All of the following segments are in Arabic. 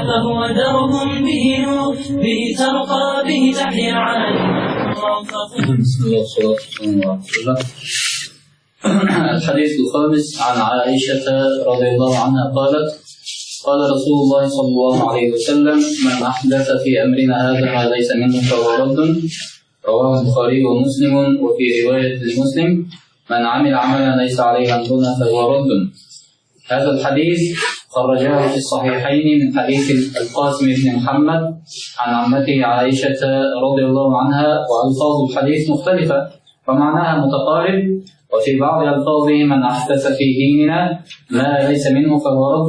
فهو درب به نور به ترقى به تحيا عالم. بسم الله والصلاة والسلام على رسول الله. الحديث الخامس عن عائشة رضي الله عنها قالت: قال رسول الله صلى الله عليه وسلم: من أحدث في أمرنا هذا ما ليس منه فهو رد. رواه البخاري ومسلم. وفي رواية لمسلم: من عمل عملا ليس عليه أمرنا فهو رد. هذا الحديث خرجاه في الصحيحين من حديث القاسم بن محمد عن عمته عائشة رضي الله عنها، وألفاظ الحديث مختلفة ومعناها متقارب. وفي بعض ألفاظه: من أحدث في ديننا ما ليس منه فهو رد.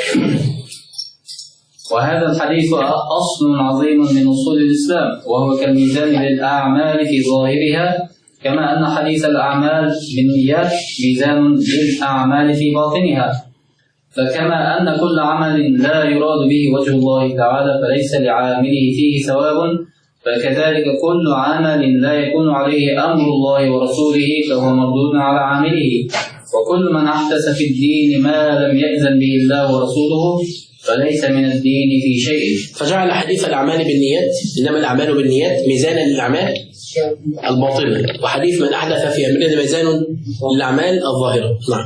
وهذا الحديث أصل عظيم من أصول الإسلام، وهو كالميزان للأعمال في ظاهرها، كما أن حديث الأعمال بالنيات ميزان للأعمال في باطنها. فكما أن كل عمل لا يراد به وجه الله تعالى فليس لعامله فيه ثواب، فكذلك كل عمل لا يكون عليه أمر الله ورسوله فهو مردود على عامله. وكل من أحدث في الدين ما لم يأذن به الله ورسوله فليس من الدين في شيء. فجعل حديث الأعمال بالنيات، إنما الأعمال بالنيات، ميزانا للأعمال الباطنة، وحديث من أحدث في أمرنا ميزان للأعمال الظاهرة. نعم.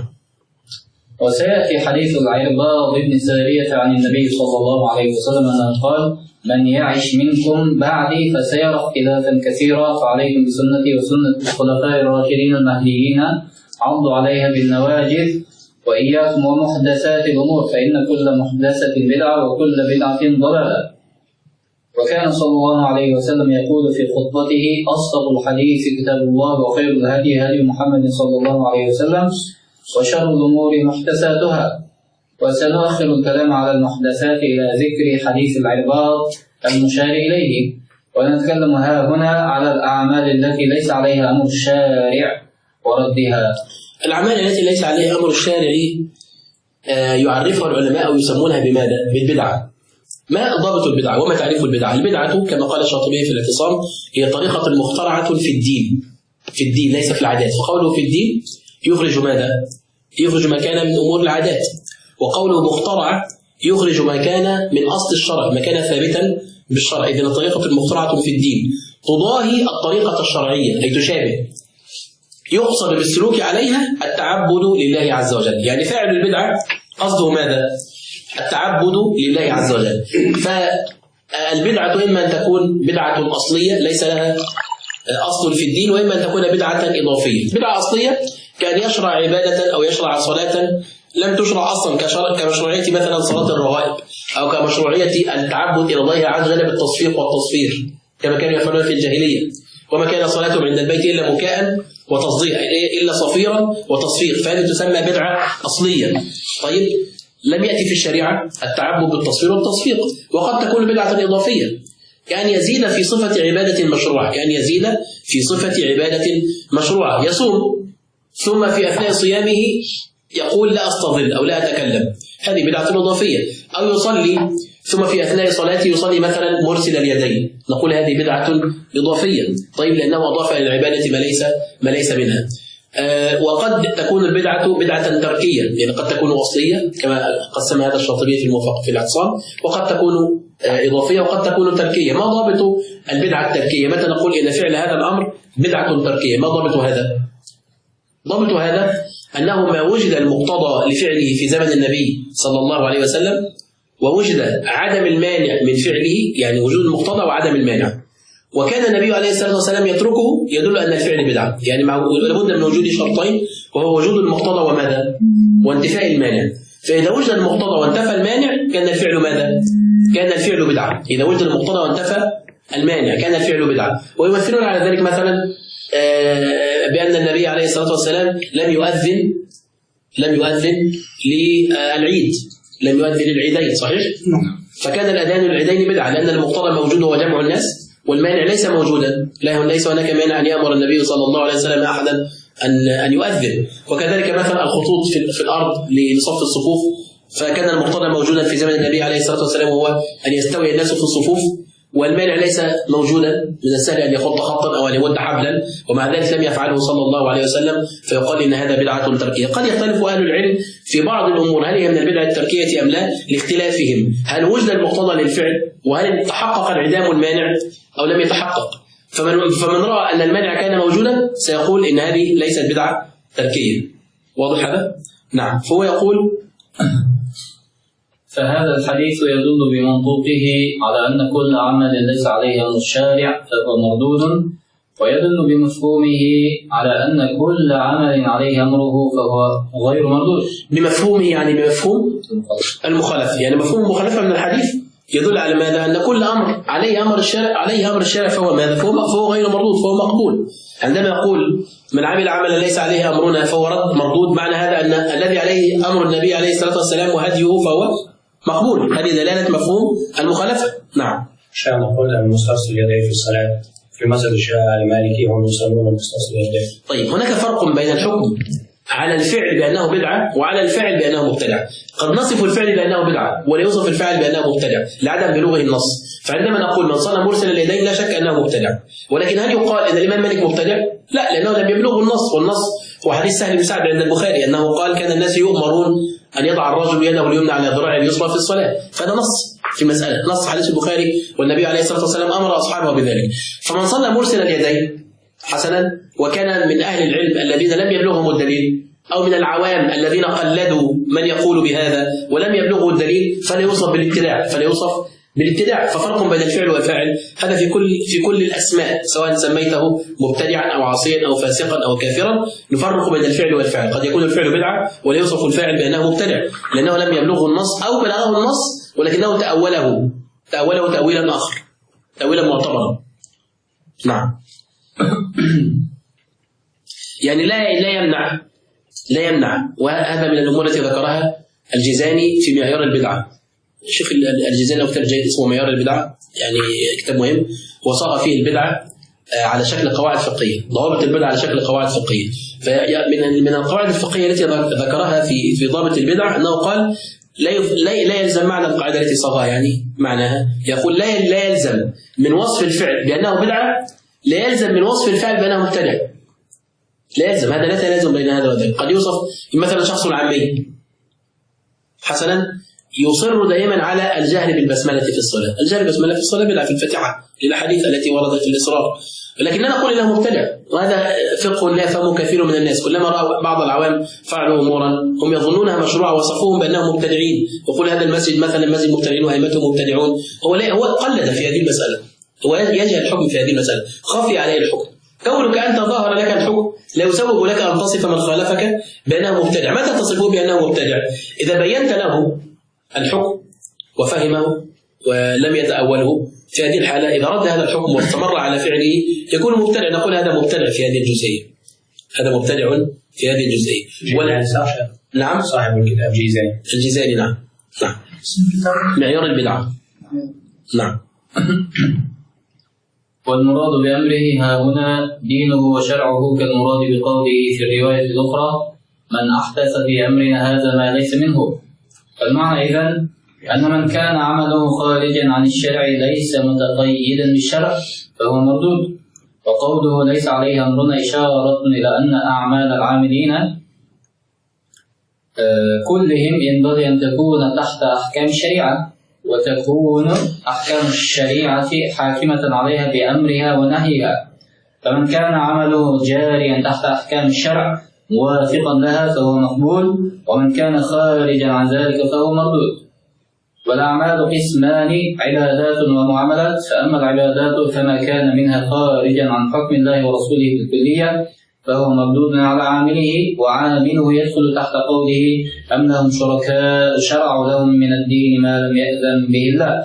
وسيأتي حديث العرباض بن سارية عن النبي صلى الله عليه وسلم أنه قال: من يعش منكم بعدي فسيرى اختلافا كثيرا، فعليكم بسنتي وسنة الخلفاء الراشدين المهديين عضوا عليها بالنواجذ، وإياكم ومحدثات الأمور فإن كل محدثة بدعة وكل بدعة ضلالة. وكان صلى الله عليه وسلم يقول في خطبته: أصدق الحديث كتاب الله، وخير الهدي هدي محمد صلى الله عليه وسلم، وشر الأمور محدثاتها. وسنؤخر الكلام على المحدثات إلى ذكر حديث العرباض المشار إليه، ونتكلم ها هنا على الأعمال التي ليس عليها أمر الشارع وردها. الأعمال التي ليس عليها أمر الشارع يعرفها العلماء ويسمونها بماذا؟ بالبدعة. ما ضابط البدعة وما تعريف البدعة؟ البدعة كما قال الشاطبي في الاعتصام هي طريقة مخترعة في الدين، في الدين ليس في العادات. فقوله في الدين يخرج ماذا؟ يخرج ما كان من أمور العادات. وقوله مخترع يخرج ما كان من أصل الشرع، ما كان ثابتا بالشرع. إذن الطريقة المخترعة في الدين تضاهي الطريقة الشرعية، أي تشابه. يقصد بالسلوك عليها التعبد لله عز وجل. يعني فاعل البدعة قصده ماذا؟ التعبد لله عز وجل. فالبدعة إما أن تكون بدعة أصلية ليس لها أصل في الدين، وإما أن تكون بدعة إضافية. بدعة أصلية كان يشرع عبادة أو يشرع صلاة لم تشرع أصلا، كمشروعية مثلا صلاة الرغائب، أو كمشروعية التعبد إلى الله عز وجل بالتصفيق والتصفير كما كانوا يفعلون في الجاهلية. وما كان صلاتهم عند البيت إلا مكاء وتصديق، إلا صفيرا وتصفيق، فهذه تسمى بدعة أصلية. طيب، لم يأتي في الشريعة التعبد بالتصفير والتصفيق. وقد تكون بدعة إضافية، يعني يزيد في صفة عبادة مشروعة، يعني يزيد في صفة عبادة مشروعة. يصوم ثم في أثناء صيامه يقول لا أستظل أو لا أتكلم، هذه بدعة إضافية. أو يصلي ثم في أثناء صلاته يصلي مثلا مرسل اليدين، نقول هذه بدعة إضافية. طيب، لأنه أضاف إلى العبادة ما ليس منها. وقد تكون البدعة بدعة تركية، يعني قد تكون أصلية كما قسم هذا الشاطبي في الموفق في الاعتصام، وقد تكون إضافية وقد تكون تركية. ما ضابط البدعة التركية؟ متى نقول إن فعل هذا الأمر بدعة تركية؟ ما ضابط هذا؟ ضابط هذا أنه ما وجد المقتضى لفعله في زمن النبي صلى الله عليه وسلم، ووجد عدم المانع من فعله، يعني وجود المقتضى وعدم المانع، وكان النبي عليه الصلاة والسلام يتركه، يدل أن الفعل بدعة. يعني لابد من وجود شرطين، وهو وجود المقتضى وماذا؟ وانتفاء المانع. فإذا وجد المقتضى وانتفى المانع كان الفعل ماذا؟ كان الفعل بدعة. إذا وجد المقتضى وانتفى المانع كان الفعل بدعة. ويمثلون على ذلك مثلا بأن النبي عليه الصلاة والسلام لم يؤذن للعيد، لم يؤذن للعيدين، صحيح؟ فكان الأذان للعيدين بدعة، لأن المقتضى موجود هو جمع الناس، والمانع ليس موجودا. ليس هناك مانع أن يأمر النبي صلى الله عليه وسلم أحدا أن يؤذن. وكذلك مثلا الخطوط في الأرض لصف الصفوف، فكان المقتضى موجودا في زمن النبي عليه الصلاة والسلام هو أن يستوي الناس في الصفوف والمانع ليس موجودا، من السهل أن يخط خطا أو أن يمد حبلا، ومع ذلك لم يفعله صلى الله عليه وسلم، فيقال إن هذا بدعة تركية. قد يختلف أهل العلم في بعض الأمور، هل هي من البدع التركية أم لا، لاختلافهم، هل وجد المقتضى للفعل، وهل تحقق انعدام المانع أو لم يتحقق. فمن رأى أن المانع كان موجودا سيقول إن هذه ليست بدعة تركية. واضح هذا؟ نعم. فهو يقول فهذا الحديث يدل بمنطوقه على أن كل عمل ليس عليه أمر الشارع فهو مردود، ويدل بمفهومه على أن كل عمل عليه أمره فهو غير مردود. بمفهومه يعني بمفهوم المخالفة، يعني مفهوم المخالفة من الحديث يدل على ماذا؟ أن كل أمر عليه أمر الشارع فهو ماذا؟ فهو غير مردود، فهو مقبول. عندما يقول من عمل عملا ليس عليه أمرنا فهو رد مردود، معنى هذا أن الذي عليه أمر النبي عليه الصلاة والسلام وهديه فهو مقبول. هذه دلالة مفهوم المخالفة. نعم. شاء نقول المستصل اليدين في الصلاة في مذهب الشافعي المالكي هم يصلون المستصل اليدين. طيب هناك فرق بين الحكم على الفعل بأنه بدعة وعلى الفعل بأنه مبتدع. قد نصف الفعل بأنه بدعة ولا يوصف الفعل بأنه مبتدع لعدم بلوغه النص. فعندما نقول من صلى مرسل اليدين لا شك أنه مبتدع، ولكن هل يقال إن الإمام مالك مبتدع؟ لا، لأنه لم يبلغه النص. والنص هو حديث سهل بن سعد عند البخاري أنه قال كان الناس يؤمرون أن يضع الرجل يده اليمنى على ذراعه اليسرى في الصلاة. فهذا نص في مسألة، نص حديث البخاري، والنبي عليه الصلاة والسلام أمر أصحابه بذلك. فمن صلى مرسل اليدين حسنا وكان من أهل العلم الذين لم يبلغهم الدليل أو من العوام الذين قلدوا من يقول بهذا ولم يبلغوا الدليل فلا يوصف بالابتداع. ففرق بين الفعل والفاعل هذا في كل الأسماء، سواء سميته مبتدعا أو عاصيا أو فاسقا أو كافرا، نفرق بين الفعل والفاعل. قد يكون الفعل بدعة ولا يوصف الفاعل بأنه مبتدع لأنه لم يبلغه النص أو بلغه النص ولكنه تأوله تأويلا آخر، تأويلا معتبرا. نعم. يعني لا يمنع، وهذا من الأمور التي ذكرها الجيزاني في معيار البدعة. الشيخ الجيزاني له كتاب جيد اسمه معيار البدعة، يعني كتاب مهم، وصاغ فيه البدعة على شكل قواعد فقهية، ضوابط البدعة على شكل قواعد فقهية. فمن القواعد الفقهية التي ذكرها في ضابط البدعة أنه قال لا يلزم معنى القاعدة التي صاغها، يعني معناها يقول لا يلزم من وصف الفعل بأنه بدعة، لا يلزم من وصف الفعل بأنه مبتدع. لا يلزم، هذا لا تلازم بين هذا وذاك. قد يوصف مثلا شخص عامي حسنا يصر دائما على الجهل بالبسملة في الصلاة. الجهل بالبسملة في الصلاة بدعة في الفاتحة للأحاديث التي وردت في الإصرار، ولكننا نقول إنه مبتدع، وهذا فقه لا يفهمه كثير من الناس. كلما رأى بعض العوام فعلوا أمورا هم يظنونها مشروعة وصفوهم بأنهم مبتدعين، وقل هذا المسجد مثلا مسجد مبتدعين وأئمته مبتدعون. هو قلد في هذه المسألة، هو يجهل الحكم في هذه المسألة، خفي عليه الحكم. كونك أنت ظاهر لك الحكم لا يسوغ لك أن تصف من خالفك بأنه مبتدع. متى تصفه بأنه مبتدع؟ إذا بينت له الحكم وفهمه ولم يتأوله. في هذه الحالة إذا رد هذا الحكم واستمر على فعله يكون مبتدع، نقول هذا مبتدع في هذه الجزئية، هذا مبتدع في هذه الجزئية. نعم، صاحب الكتاب الجيزاني. نعم. معيار البدعة. نعم. والمراد بأمره ها هنا دينه وشرعه، كالمراد بقوله في الرواية الأخرى من أحدث في أمرنا هذا ما ليس منه. فالمعنى إذن أن من كان عمله خارجا عن الشرع ليس متقيدا بالشرع فهو مردود. وقوله ليس عليه أمرنا إشارة إلى أن أعمال العاملين كلهم ينبغي أن تكون تحت أحكام الشريعة، وتكون أحكام الشريعة حاكمة عليها بأمرها ونهيها. فمن كان عمله جاريا تحت أحكام الشرع موافقا لها فهو مقبول، ومن كان خارجا عن ذلك فهو مردود. والأعمال قسمان، عبادات ومعاملات. فأما العبادات فما كان منها خارجا عن حكم الله ورسوله بالكلية فهو مردود على عامله، وعامله يدخل تحت قوله أنهم شركاء شرعوا لهم من الدين ما لم يأذن به الله.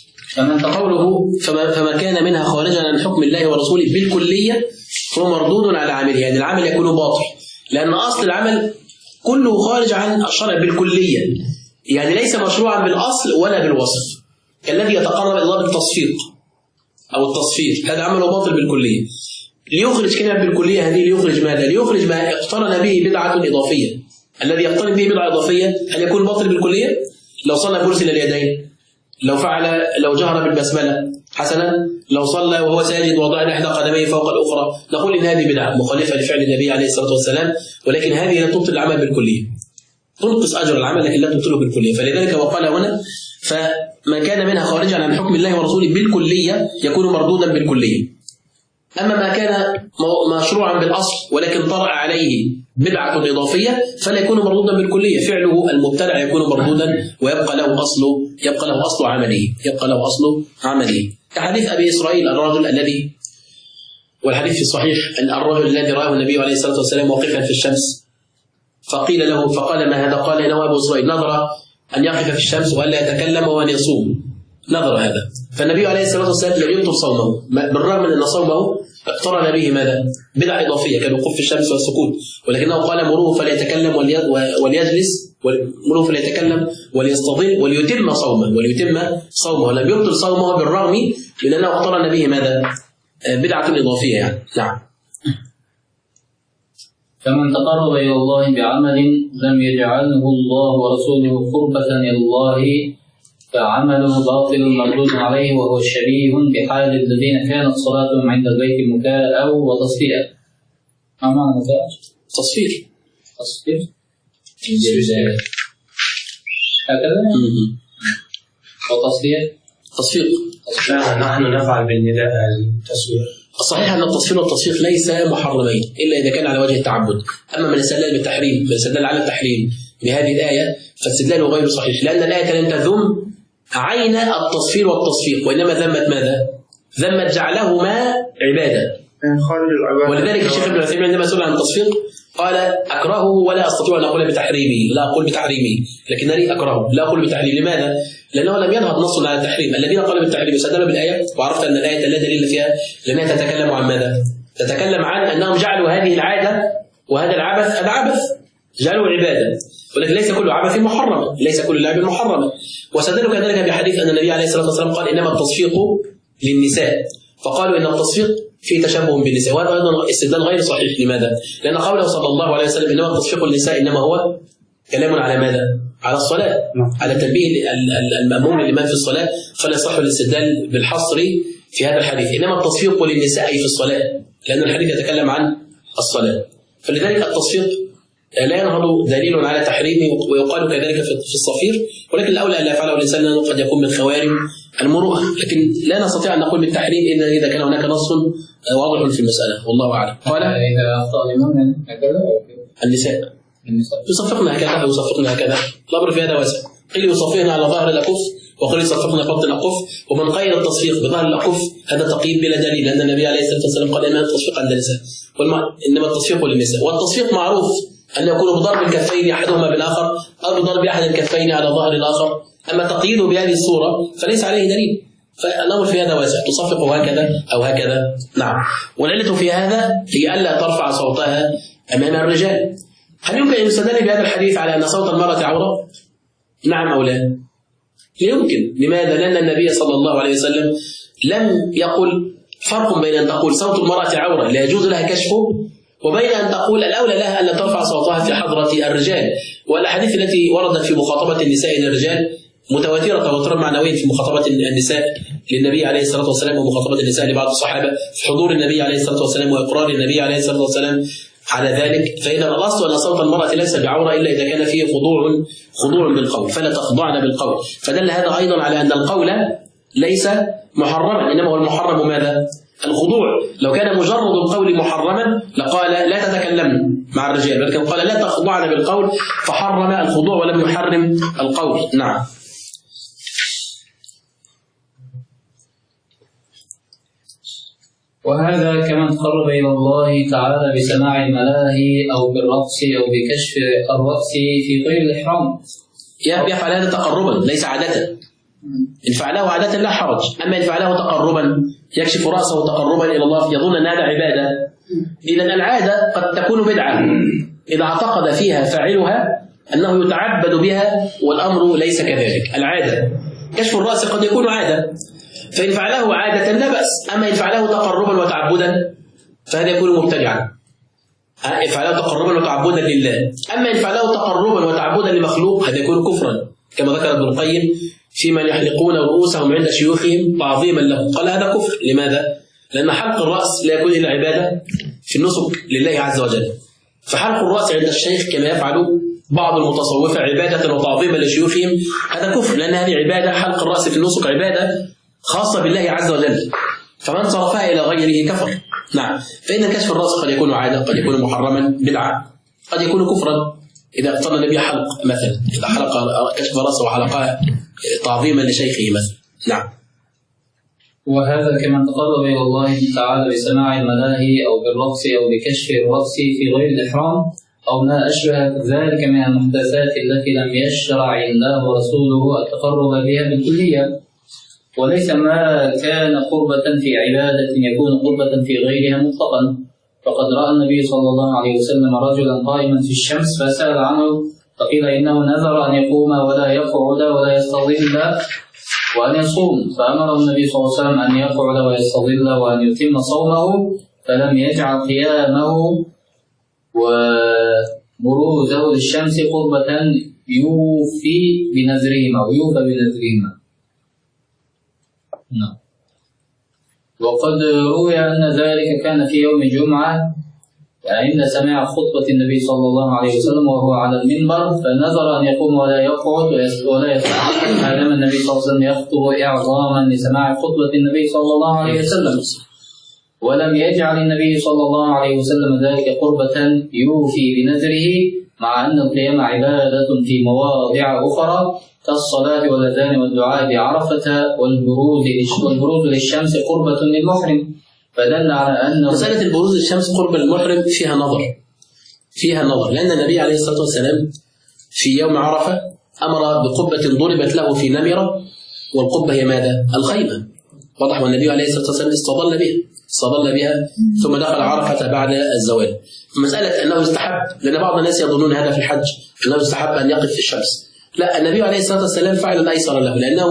فما كان منها خارجا عن حكم الله ورسوله بالكلية فهو مردود على عامله، يعني العمل يكون باطل، لأن أصل العمل كله خارج عن الشرع بالكلية، يعني ليس مشروعا بالأصل ولا بالوصف، كالذي يتقرب إلى الله بالتصفيق أو التصفير، هذا عمله باطل بالكلية. ليخرج كلمة بالكلية هذه ليخرج ماذا؟ ليخرج ما اقترن به بدعة إضافية. الذي يقترن به بدعة إضافية هل يكون باطل بالكلية؟ لو صلى مرسل اليدين لو جهر بالبسملة حسنا، لو صلى وهو ساجد وضع إحدى قدميه فوق الأخرى، نقول إن هذه بدعة مخالفة لفعل النبي عليه الصلاة والسلام، ولكن هذه لا تبطل العمل بالكلية، تنقص أجر العمل لكن لا تبطله بالكلية. فلذلك وقال هنا فما كان منها خارجا عن حكم الله ورسوله بالكلية يكون مردودا بالكلية. أما ما كان مشروعا بالأصل ولكن طرأ عليه بدعة إضافية فلا يكون مردودا بالكلية، فعله المبتدع يكون مردودا ويبقى له أصل عمله. كحديث أبي إسرائيل الرجل الذي، والحديث في الصحيح أن الرجل الذي رآه النبي عليه الصلاة والسلام واقفا في الشمس فقيل له فقال ما هذا؟ قال إنه أبو إسرائيل نظر أن يقف في الشمس وأن لا يتكلم وأن يصوم، نظر هذا. فالنبي عليه الصلاة والسلام لم يبطل صومه بالرغم من أن صومه اقترن به ماذا؟ بدعة إضافية كالوقوف في الشمس والسكوت، ولكنه قال مروه فليتكلم وليجلس، مروه فليتكلم وليستظل وليتم صومه، ولم يبطل صومه بالرغم من أنه اقترن به ماذا؟ بدعة إضافية يعني. نعم. فمن تقرب إلى الله بعمل لم يجعله الله ورسوله قربة إلى الله فعمل باطل مردود عليه، وهو شبيه بحال الذين كانت صلاتهم عند البيت مكاء وتصفية. ما معنى مكاء؟ تصفير. هكذا؟ وتصفية؟ تصفير. نحن نفعل بالنداء التصوير. الصحيح أن التصفير والتصفيق ليس محرمين إلا إذا كان على وجه التعبد. أما من استدل بالتحريم، من استدل على التحريم بهذه الآية فاستدلاله غير صحيح، لأن الآية لم تذم عين التصفير والتصفيق، وإنما ذمت ماذا؟ ذمت جعلهما عبادة. ولذلك الشيخ ابن عثيمين عندما سئل عن التصفيق قال أكرهه ولا أستطيع أن أقول بتحريمه، لا أقول بتحريمه لكنني أكرهه لا أقول بتحريمه. لماذا؟ لأنه لم ينهض نص على التحريم. الذين قالوا بالتحريم استدلوا بالآية، وعرفت أن الآية لا دليل فيها لأنها تتكلم عن ماذا؟ تتكلم عن أنهم جعلوا هذه العادة وهذا العبث جعلوا عبادة، ولكن ليس كل عبث محرم، ليس كل لعب محرم. واستدلوا كذلك بحديث أن النبي عليه الصلاة والسلام قال إنما التصفيق للنساء، فقالوا إن التصفيق فيه تشبه بالنساء، وهذا أيضا استدلال غير صحيح. لماذا؟ لأن قوله صلى الله عليه وسلم إنما التصفيق للنساء إنما هو كلام على ماذا؟ على الصلاة، على تنبيه المأموم لمن في الصلاة، فلا يصح الاستدلال بالحصر في هذا الحديث. إنما التصفيق للنساء في الصلاة، لأن الحديث يتكلم عن الصلاة، فلذلك التصفيق لا ينهض دليل على تحريمه، ويقال كذلك في الصفير، ولكن الأولى أن لا يفعله الإنسان لأنه قد يكون من خوارم المروءة، لكن لا نستطيع أن نقول بالتحريم إذا كان هناك نص واضح في المسألة، والله أعلم. قال إذا أخطأ الإمام هكذا النساء يصفقن هكذا أو يصفقن هكذا، الأمر في هذا واسع. قيل يصفقن على ظهر الأكف، وقيل يصفقن بطن الأكف، ومن قيد التصفيق بظهر الأكف هذا تقييد بلا دليل، لأن النبي عليه الصلاة والسلام قال إنما التصفيق عند النساء، إنما التصفيق للنساء. والتصفيق معروف أن يكون بضرب الكفين أحدهما بالآخر أو بضرب أحد الكفين على ظهر الآخر، أما تقييده بهذه الصورة فليس عليه دليل، فالأمر في هذا واسع، تصفق هكذا أو هكذا. نعم. والعلة في هذا هي ألا ترفع صوتها أمام الرجال. هل يمكن أن يستدل بهذا الحديث على أن صوت المرأة عورة؟ نعم أو لا؟ يمكن. لماذا؟ لأن النبي صلى الله عليه وسلم لم يقل فرق بين أن تقول صوت المرأة عورة لا يجوز لها كشفه، وبين أن تقول الأولى لها أن لا ترفع صوتها في حضرة الرجال. والأحاديث التي وردت في مخاطبة النساء للرجال متواترة تواترا معنويا في مخاطبة النساء للنبي عليه الصلاة والسلام، ومخاطبة النساء لبعض الصحابة في حضور النبي عليه الصلاة والسلام وإقرار النبي عليه الصلاة والسلام على ذلك. فإذا الأصل أن صوت المرأة ليس بعورة إلا إذا كان فيه خضوع بالقول، فلا تخضعن بالقول. فدل هذا أيضا على أن القول ليس محرما، إنما هو المحرم ماذا؟ الخضوع. لو كان مجرد القول محرما لقال لا تتكلمن مع الرجال، ولكن قال لا تخضعن بالقول فحرم الخضوع ولم يحرم القول. نعم. وهذا كمن قرب إلى الله تعالى بسماع الملاهي أو بالرقص أو بكشف الرأس في غير الإحرام. يفعل هذا تقربا ليس عادة. إن فعله عادة لا حرج، أما إن فعله تقربا يكشف رأسه تقربا إلى الله يظن أن هذا عبادة. إذن العادة قد تكون بدعة إذا اعتقد فيها فاعلها أنه يتعبد بها، والأمر ليس كذلك. العادة كشف الرأس قد يكون عادة، فإن فعله عادة لا بأس، أما إن فعله تقربا وتعبدا فهذا يكون مبتدعا. إن فعله تقربا وتعبدا لله، أما إن فعله تقربا وتعبدا لمخلوق هذا يكون كفرا كما ذكر ابن القيم في من يحلقون رؤوسهم عند شيوخهم تعظيما له، قال هذا كفر. لماذا؟ لأن حلق الرأس لا يكون إلا عبادة في النسك لله عز وجل، فحلق الرأس عند الشيخ كما يفعل بعض المتصوفة عبادة وتعظيما لشيوخهم هذا كفر، لأن هذه عبادة، حلق الرأس في النسك عبادة خاصة بالله عز وجل، فمن صرفها إلى غيره كفر. نعم. فإن كشف الرأس قد يكون عادة، قد يكون محرما بدعة، قد يكون كفرا إذا اقترن به حلق مثلا، إذا حلق كشف رأسه وحلقها تعظيما لشيخه مثلا. نعم. وهذا كمن تقرب إلى الله تعالى بسماع الملاهي أو بالرقص أو بكشف الرأس في غير الإحرام أو ما أشبه ذلك من المحدثات التي لم يشرع الله ورسوله التقرب بها بالكلية، وليس ما كان قربة في عبادة يكون قربة في غيرها مطلقا. فقد رأى النبي صلى الله عليه وسلم رجلا قائما في الشمس فسأل عنه فقيل إنه نذر أن يقوم ولا يقعد ولا يستظل وأن يصوم، فأمره النبي صلى الله عليه وسلم أن يقعد ويستظل وأن يتم صومه، فلم يجعل قيامه وبروزه للشمس قربة يوفي بنذرهما. نعم. وقد روي أن ذلك كان في يوم الجمعة عند سماع خطبة النبي صلى الله عليه وسلم وهو على المنبر، فنذر أن يقوم ولا يقعد ولا يتحرك ما دام النبي صلى الله عليه وسلم يخطب إعظاما لسماع خطبة النبي صلى الله عليه وسلم، ولم يجعل النبي صلى الله عليه وسلم ذلك قربة يوفي بنذره، مع أن القيام عبادة في مواضع أخرى كالصلاة والأذان والدعاء بعرفة والبروز للشمس قربة للمحرم، فدل على أن مسألة البروز للشمس قرب المحرم فيها نظر، لأن النبي عليه الصلاة والسلام في يوم عرفة أمر بقبة ضربت له في نمرة، والقبة هي ماذا؟ الخيمة، واضح. والنبي عليه الصلاة والسلام استظل بها ثم دخل عرفة بعد الزوال. مسألة أنه يستحب، لأن بعض الناس يظنون هذا في الحج أنه يستحب أن يقف في الشمس، لا، النبي عليه الصلاة والسلام فعل الأيسر له، لأنه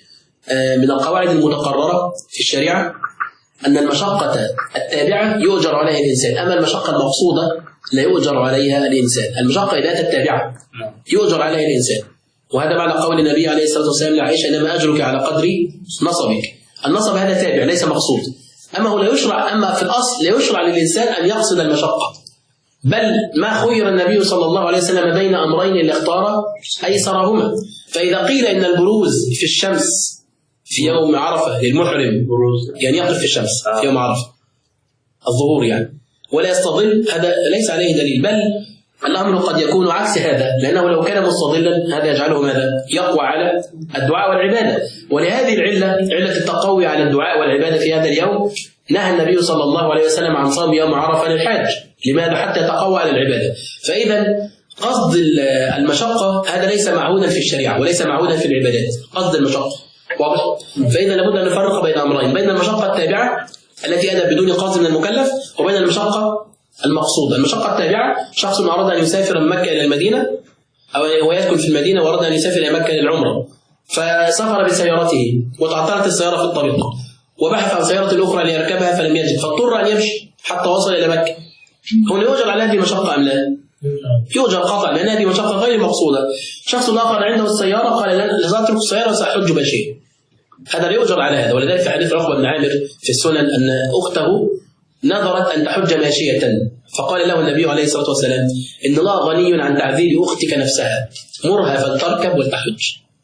من القواعد المتقررة في الشريعة أن المشقة التابعة يؤجر عليها الإنسان، أما المشقة المقصودة لا يؤجر عليها الإنسان. المشقة إذا أتت التابعة يؤجر عليها الإنسان، وهذا معنى قول النبي عليه الصلاة والسلام لعائشة إنما أجرك على قدر نصبك. النصب هذا تابع ليس مقصود، أما في الأصل لا يشرع للإنسان أن يقصد المشقة، بل ما خير النبي صلى الله عليه وسلم بين أمرين اللي اختار أيسرهما. فإذا قيل إن البروز في الشمس في يوم عرفة للمحرم يعني يقف في الشمس في يوم عرفة الظهور يعني ولا يستظل، هذا ليس عليه دليل، بل الأمر قد يكون عكس هذا، لأنه لو كان مستظلا هذا يجعله ماذا؟ يقوى على الدعاء والعبادة. ولهذه العلة، علة التقوي على الدعاء والعبادة في هذا اليوم، نهى النبي صلى الله عليه وسلم عن صوم يوم عرفة للحاج. لماذا؟ حتى يتقوى على العبادة. فإذا قصد المشقة هذا ليس معهودا في الشريعة وليس معهودا في العبادات، قصد المشقة واضح. فإذا لابد أن نفرق بين أمرين، بين المشقة التابعة التي أتت بدون قصد من المكلف، وبين المشقة المقصودة. المشقة التابعة شخص أراد أن يسافر من مكة إلى المدينة أو يسكن في المدينة وأراد أن يسافر إلى مكة للعمرة، فسافر بسيارته وتعطلت السيارة في الطريق وبحث عن سيارة أخرى ليركبها فلم يجد، فاضطر أن يمشي حتى وصل إلى مكة. هو يؤجر على هذه المشقة أم لا؟ يؤجر قطعا، لأن هذه مشقة غير مقصودة. شخص آخر عنده السيارة قال لازم السيارة وسأحج ماشيا، هذا لا يؤجر على هذا. ولذلك في حديث عقبة بن عامر في السنن أن أخته نظرت أن تحج ماشية، فقال له النبي عليه الصلاة والسلام إن الله غني عن تعذيب أختك نفسها، مرها فلتركب ولتحج،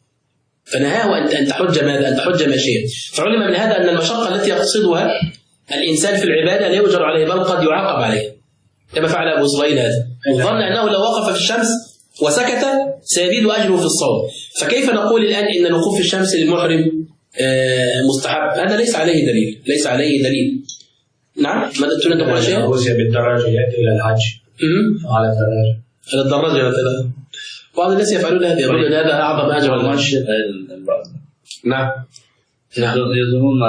فنهاه أن تحج ماذا؟ أن تحج ماشية. فعلم من هذا أن المشقة التي يقصدها الإنسان في العبادة لا يؤجر عليه بل قد يعاقب عليه، كما فعل أبو إسرائيل هذا، ظن أنه لو وقف في الشمس وسكت سيزيد أجره في الصوم. فكيف نقول الآن إن الوقوف في الشمس للمحرم مستحب؟ هذا ليس عليه دليل. نعم، ماذا تريد أن تقول شيء؟ روسيا بالدراجة يأتي إلى الحج على الدراجة مثلا. بعض الناس يفعلون هذا، يقولون أن هذا أعظم أجر الحج. نعم يظنون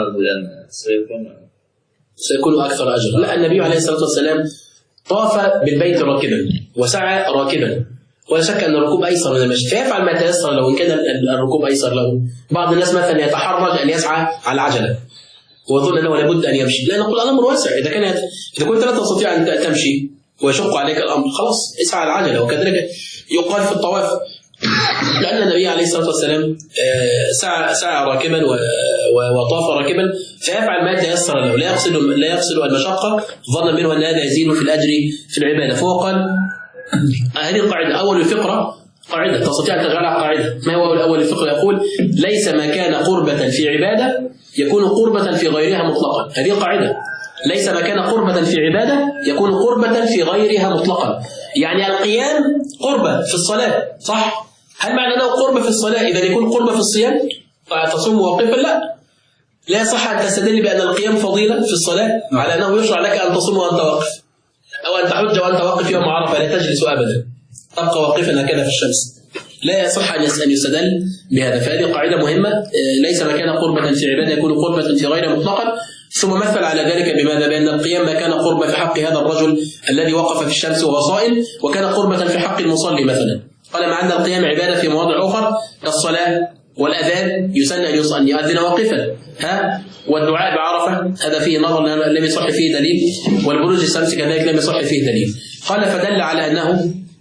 سيكون أكثر أجر. لا، النبي عليه الصلاة والسلام طاف بالبيت راكبا وسعى راكبا، ولا شك أن الركوب أيسر من المشي، فيفعل ما تيسر له إن كان الركوب أيسر له. بعض الناس مثلا يتحرج أن يسعى على عجلة ويظن أنه لابد أن يمشي، لا، نقول الأمر واسع. إذا كنت لا تستطيع أن تمشي ويشق عليك الأمر خلاص اسعى على العجلة. وكذلك يقال في الطواف لأن النبي عليه الصلاة والسلام سعى راكبا وطاف راكبا، فيفعل ما تيسر له، لا يقصد المشقة ظنا منه أن هذا يزيد في الأجر في العبادة. فهو قال هذه القاعدة أول الفقرة، قاعدة تستطيع أن تجعلها قاعدة. ما هو أول الفقرة؟ يقول ليس ما كان قربة في عبادة يكون قربة في غيرها مطلقا. هذه قاعدة، ليس ما كان قربة في عبادة يكون قربة في غيرها مطلقا. يعني القيام قربة في الصلاة، صح؟ هل معنى أنه قربة في الصلاة إذا يكون قربة في الصيام؟ تصوم واقفا؟ لا يصح أن تستدل بأن القيام فضيلة في الصلاة على أنه يشرع لك أن تصوم وأنت واقف، أو أن تحج وأنت واقف يوم عرفة لا تجلس أبدا، تبقى واقفا هكذا في الشمس. لا يصح أن يستدل بهذا. فهذه قاعدة مهمة، ليس ما كان قربة في عبادة يكون قربة في غيرها مطلقا. ثم مثل على ذلك بماذا؟ بأن القيام ما كان قربة في حق هذا الرجل الذي وقف في الشمس وهو صائم، وكان قربة في حق المصلي مثلا. قال مع أن القيام عبادة في مواضع أخرى كالصلاة والأذان يسن أن يؤذن واقفا، والدعاء بعرفة هذا فيه نظر لم يصح فيه دليل، والبروز الشمس كذلك لم يصح فيه دليل. قال فدل على أنه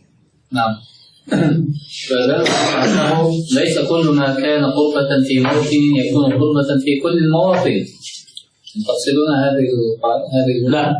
فدل على أنه ليس كل ما كان قربة في موطن يكون قربة في كل المواطن. تقصدون هذه لا،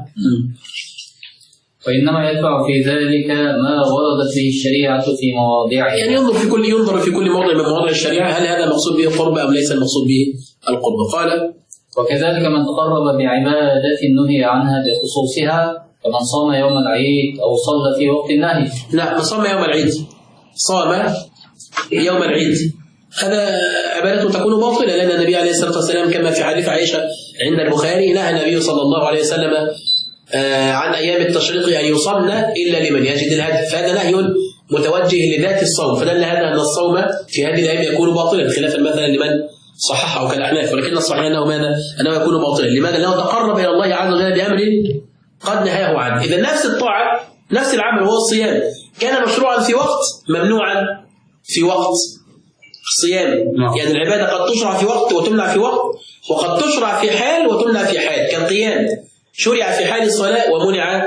وإنما يتبع في ذلك ما وردت به الشريعة في مواضعها. يعني ينظر في كل موضع من مواضع الشريعة هل هذا مقصود به القرب أم ليس المقصود به القرب. قال وكذلك من تقرب بعبادة نهي عنها بخصوصها، فمن صام يوم العيد أو صلى في وقت النهي. لا، من صام يوم العيد، صام يوم العيد، هذا عبادته تكون باطلة، لأن النبي عليه الصلاة والسلام كما في حديث عائشة عند البخاري نهى النبي صلى الله عليه وسلم عن أيام التشريق أن يصمن إلا لمن يجد الهدي، فهذا نهي متوجه لذات الصوم، فدل هذا أن الصوم في هذه الأيام يكون باطلا، خلافا مثلا لمن صححه كالأحناف، ولكن الصحيح أنه ماذا؟ أنه يكون باطلا. لماذا؟ لأنه تقرب إلى الله عز وجل بأمر قد نهاه عنه. إذا نفس الطاعة نفس العمل وهو الصيام كان مشروعا في وقت، ممنوعا في وقت. الصيام يعني العبادة قد تشرع في وقت وتمنع في وقت، وقد تشرع في حال وتمنع في حال. كالقيام شرع في حال الصلاة ومنع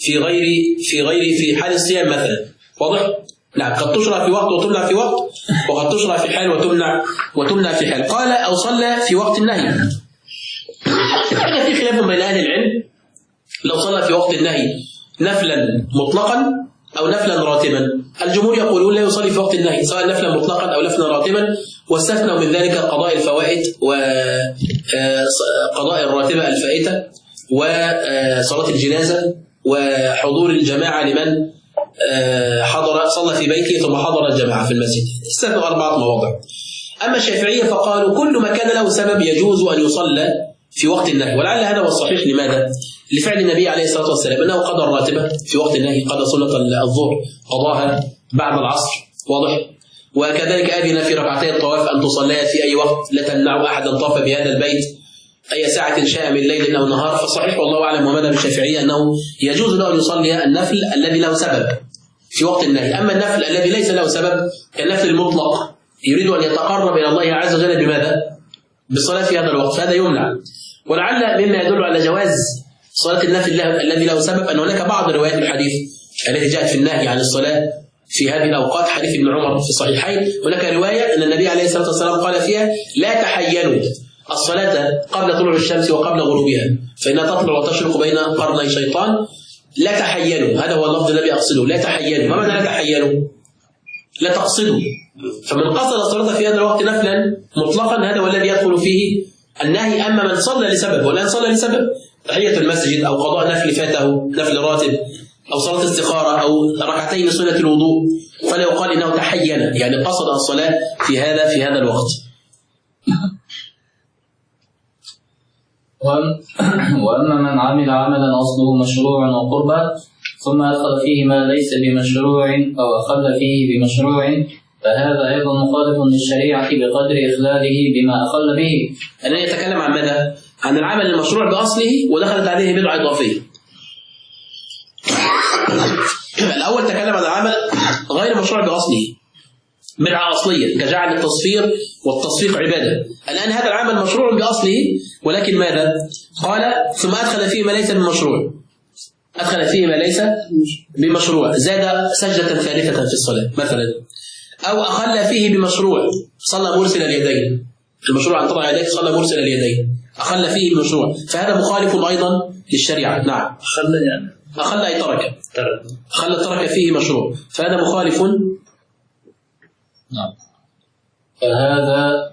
في حال الصيام مثلا، واضح؟ نعم، قد تشرع في وقت وتمنع في وقت، وقد تشرع في حال وتمنع في حال. قال أو صلى في وقت النهي. في خلاف بين أهل العلم لو صلى في وقت النهي نفلا مطلقا أو نفلا راتبا. الجمهور يقولون لا يصلي في وقت النهي سواء نفلا مطلقا أو نفلا راتبا، واستثنوا من ذلك قضاء الفوائد وقضاء الراتبة الفائتة وصلاة الجنازة وحضور الجماعة لمن صلى في بيته ثم حضر الجماعة في المسجد. استثنوا 4 مواضع. أما الشافعية فقالوا كل ما كان له سبب يجوز أن يصلى في وقت النهي، ولعل هذا هو الصحيح. لماذا؟ لفعل النبي عليه الصلاة والسلام أنه قضى الراتبة في وقت النهي، قضى سنة الظهر قضاها بعد العصر، واضح؟ وكذلك أذن في ركعتي الطواف أن تصليا في أي وقت، لا تمنع أحدا طاف بهذا البيت أي ساعة شاء من الليل أو النهار. فصحيح والله أعلم ومذهب الشافعية أنه يجوز له أن يصلي النفل الذي له سبب في وقت النهي. أما النفل الذي ليس له سبب كالنفل المطلق يريد أن يتقرب إلى الله عز وجل بماذا؟ بالصلاة في هذا الوقت، فهذا يمنع. ولعل مما يدل على جواز صلاة النفل الذي له سبب أن هناك بعض روايات الحديث التي جاءت في النهي عن الصلاة في هذه الأوقات، حديث ابن عمر في الصحيحين. هناك رواية أن النبي عليه الصلاة والسلام قال فيها لا تحينوا الصلاة قبل طلوع الشمس وقبل غروبها فإنها تطلع وتشرق بين قرني شيطان. لا تحينوا، هذا هو اللفظ الذي أقصده، لا تحينوا. ما معنى لا تحينوا؟ لا تقصدوا. فمن قصد الصلاة في هذا الوقت نفلا مطلقا هذا هو الذي يدخل فيه النهي. أما من صلى لسبب والآن صلى لسبب تحية المسجد أو قضاء نفل فاته، نفل راتب أو صلاة استخارة أو ركعتين سنة الوضوء، فلا يقال إنه تحين، يعني قصد الصلاة في هذا الوقت. وأما من عمل عملا أصله مشروع وقربة ثم أدخل فيه ما ليس بمشروع أو أخل فيه بمشروع فهذا أيضا مخالف للشريعة بقدر إخلاله بما أخل به. أنا يتكلم عن ماذا؟ عن العمل المشروع بأصله ودخلت عليه بدعة إضافية. الأول تكلم عن العمل غير مشروع بأصله، بدعة أصلية كجعل التصفير والتصفيق عبادة. الآن هذا العمل مشروع بأصله ولكن ماذا؟ قال ثم أدخل فيه ما ليس بمشروع، أدخل فيه ما ليس بمشروع، زاد سجدة ثالثة في الصلاة مثلا، أو أخل فيه بمشروع، صلى مرسل اليدين، المشروع أن تضع يديك صلى مرسل اليدين، أخل فيه بمشروع، فهذا مخالف أيضا للشريعة. نعم. أخل يعني أخل أي ترك فيه مشروع، فهذا مخالف. نعم. فهذا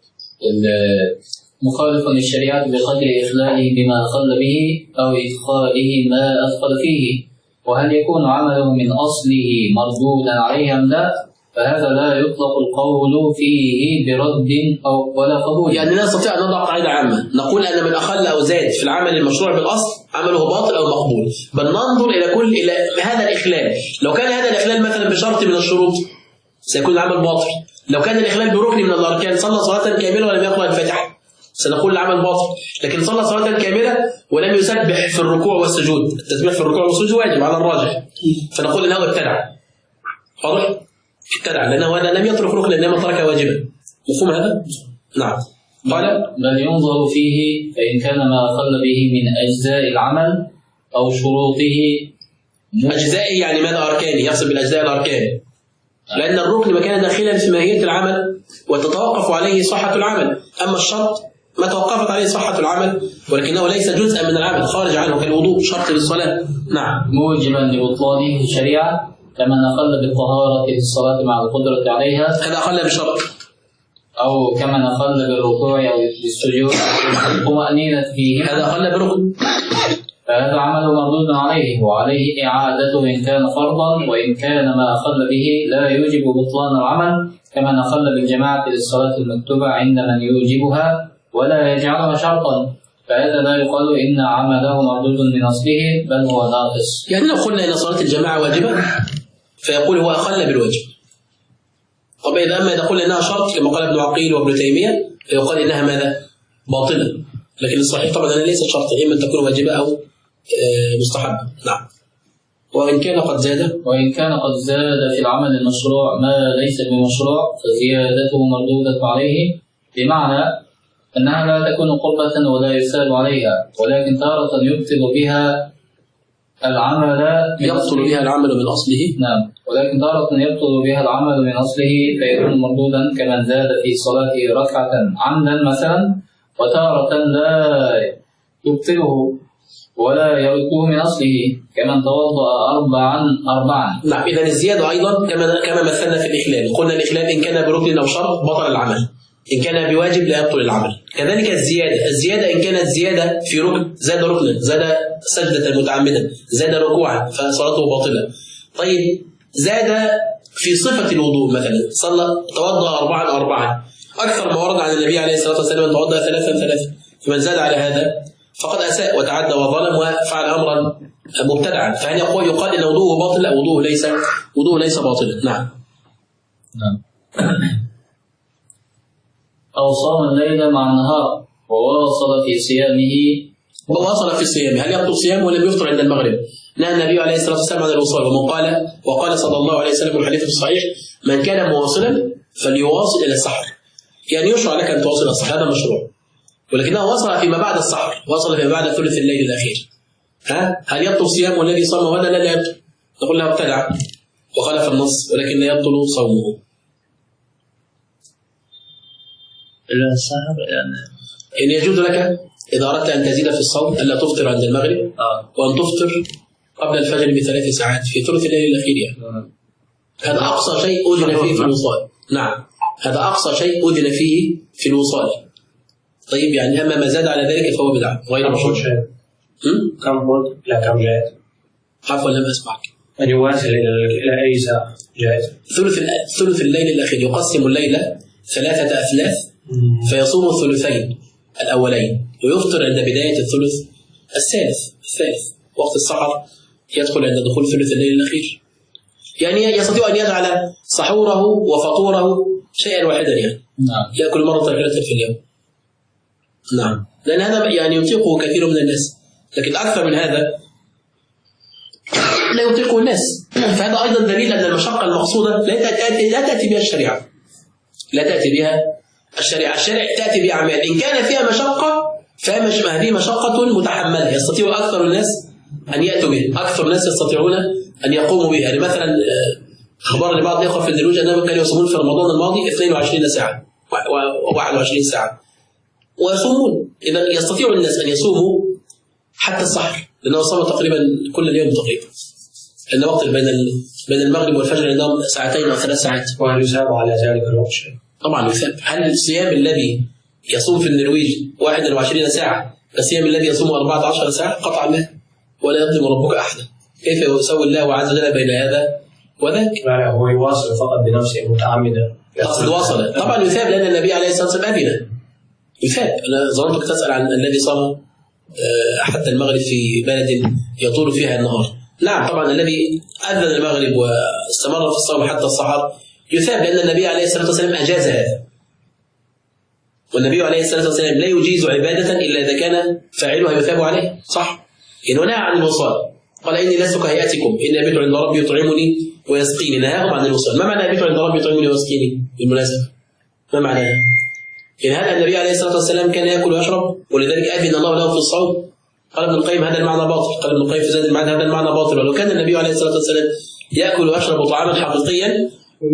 مخالف للشريعة بقدر إخلاله بما أخل به أو إدخاله ما أدخل فيه. وهل يكون عمله من أصله مردودا عليه أم لا؟ فهذا لا يطلق القول فيه برد أو ولا قبول. يعني لا نستطيع أن نضع قاعدة عامة نقول أن من أخل أو زاد في العمل المشروع بالأصل عمله باطل أو مقبول، بل ننظر إلى هذا الإخلال. لو كان هذا الإخلال مثلا بشرط من الشروط سيكون العمل باطل. لو كان الإخلال بركن من الأركان، صلى صلاة كاملة ولم يقرأ الفاتحة، سنقول العمل باطل. لكن صلى صلاة كاملة ولم يسبح في الركوع والسجود، التسبيح في الركوع والسجود واجب على الراجح، فنقول إنه ابتدع. واضح؟ ابتدع لأنه هذا لم يترك ركنا إنما ترك واجبا. مفهوم هذا؟ نعم. قال بل ينظر فيه، فإن كان ما أخل به من أجزاء العمل أو شروطه. أجزائه يعني ماذا؟ أركانه، يحسب بالأجزاء الأركان، لأن الركن ما كان داخلا في ماهية العمل وتتوقف عليه صحة العمل، أما الشرط ما توقفت عليه صحة العمل ولكنه ليس جزءا من العمل خارج عنه، كالوضوء شرط للصلاة. نعم. موجبا لبطلانه في الشريعة، كمن أخل بالطهارة في الصلاة مع القدرة عليها، هذا أخل بشرط، أو كمن أخل بالركوع أو بالسجود الطمأنينة فيه، هذا أخل بركن، فهذا عمل مردود عليه وعليه إعادته إن كان فرضا، وإن كان ما أخل به لا يوجب بطلان العمل، كمن أخل بالجماعة للصلاة المكتوبة عند من يوجبها ولا يجعلها شرطا، فهذا لا يقال إن عمله مردود من أصله، بل هو ناقص. يعني لو قلنا إن صلاة الجماعة واجبة فيقول هو أخل بالواجب. طب إذا قلنا إنها شرط كما قال ابن عقيل وابن تيمية فيقال إنها ماذا؟ باطلة. لكن الصحيح طبعا أنها ليست شرط، إما أن تكون واجبة أو مستحبة. نعم. وإن كان قد زاد في العمل المشروع ما ليس بمشروع فزيادته مردودة عليه، بمعنى أنها لا تكون قربة ولا يسال عليها، ولكن تارة يبطل بها العمل من أصله. نعم. ولكن تارة يبطل بها العمل من أصله فيكون مردودا كمن زاد في صلاته ركعة عمدا مثلا، وتارة لا يبطله ولا يرده من أصله كمن توضأ أربعا. نعم. إذا الزيادة أيضا كما مثلنا في الإخلال، قلنا الإخلال إن كان بركن أو شرط بطل العمل، إن كان بواجب لا يبطل العمل. كذلك الزيادة إن كانت زيادة في ركن، زاد ركنا، زاد سجدة متعمدا، زاد ركوعا، فصلاته باطلة. طيب زاد في صفة الوضوء مثلا، توضأ أربعا، أكثر ما ورد عن النبي عليه الصلاة والسلام توضأ ثلاثا، فمن زاد على هذا فقد أساء وتعدى وظلم وفعل أمرا مبتدعا، فهل يقال إن وضوءه باطل؟ لا، وضوءه ليس باطلا. نعم. أو صام الليل مع النهار وواصل في صيامه، هل يبطل صيامه ولم يفطر عند المغرب؟ نهى النبي عليه الصلاة والسلام عن الوصال، وقال صلى الله عليه وسلم في الحديث الصحيح: من كان مواصلا فليواصل إلى السحر. يعني يشرع لك أن تواصل السحر، هذا مشروع، ولكنه وصل فيما بعد السحر، وصل فيما بعد ثلث الليل الأخير. هل يبطل صيامه الذي صامه هذا؟ لا يبطل، نقول له ابتدع وخالف النص، ولكن لا يبطل صومه. يعني يجوز لك إذا أردت أن تزيد في الصوم ألا تفطر عند المغرب، وأن تفطر قبل الفجر ب3 ساعات في ثلث الليل الأخير يعني. هذا أقصى شيء أذن فيه في الوصال. نعم، هذا أقصى شيء أذن فيه في الوصال. طيب يعني أما ما زاد على ذلك فهو بدعة غير مشروع. كم قلت؟ لا كم جائز؟ عفوا لم أسمعك. أن يواصل إلى أي ساعة جائز؟ ثلث الليل الأخير يقسم الليل 3 أثلاث فيصوم الثلثين الأولين ويفطر عند بداية الثلث الثالث وقت السحر، يدخل عند دخول ثلث الليل الأخير. يعني يستطيع أن يجعل سحوره وفطوره شيئا واحدا يعني. نعم. يأكل مرة واحدة في اليوم. نعم، لأن هذا يعني يطيقه كثير من الناس، لكن أكثر من هذا لا يطيقه الناس. فهذا أيضا دليل أن المشقة المقصودة لا تأتي بها الشريعة. الشريعة تأتي بأعمال إن كان فيها مشقة فهذه مشقة متحملة يستطيع أكثر الناس أن يأتوا به، أكثر الناس يستطيعون أن يقوموا به. يعني مثلا أخبار لبعض الإخوة في النرويج أنهم كانوا يصومون في رمضان الماضي 22 ساعة و21 ساعة ويصومون. إذا يستطيع الناس أن يصوموا حتى السحر، لأنه صام تقريبا كل اليوم تقريبا، لأن وقت بين المغرب والفجر عندهم 2 أو 3 ساعات. وهل يثاب على ذلك الوقت شيء؟ طبعا يثاب. هل الصيام الذي يصوم في النرويج 21 ساعة الصيام الذي يصوم 14 ساعة؟ قطعا لا، ولا يظلم ربك أحدا. كيف يسوي الله عز وجل بين هذا وذاك؟ لا هو يواصل فقط بنفسه متعمدا. قصد واصل طبعا يثاب، لأن النبي عليه الصلاة والسلام أذن يثاب. أنا ظننتك تسأل عن الذي صام حتى المغرب في بلد يطول فيها النهار. نعم طبعا الذي أذن المغرب واستمر في الصوم حتى السحر يثاب، لأن النبي عليه الصلاة والسلام أجاز هذا. والنبي عليه الصلاة والسلام لا يجيز عبادة إلا إذا كان فاعلها يثاب عليه، صح؟ إنه نهى عن الوصال، قال إني لست كهيئتكم إني أبيت عند ربي يطعمني ويسقيني، نهاهم عن الوصال. ما معنى أبيت عند ربي يطعمني ويسقيني بالمناسبة؟ ما معناها؟ إن هذا النبي عليه الصلاة والسلام كان يأكل ويشرب، ولذلك أذن الله له في الصوم. قال ابن القيم هذا المعنى باطل، قال ابن القيم في زاد المعنى هذا المعنى باطل. ولو كان النبي عليه الصلاة والسلام يأكل ويشرب طعاما حقيقيا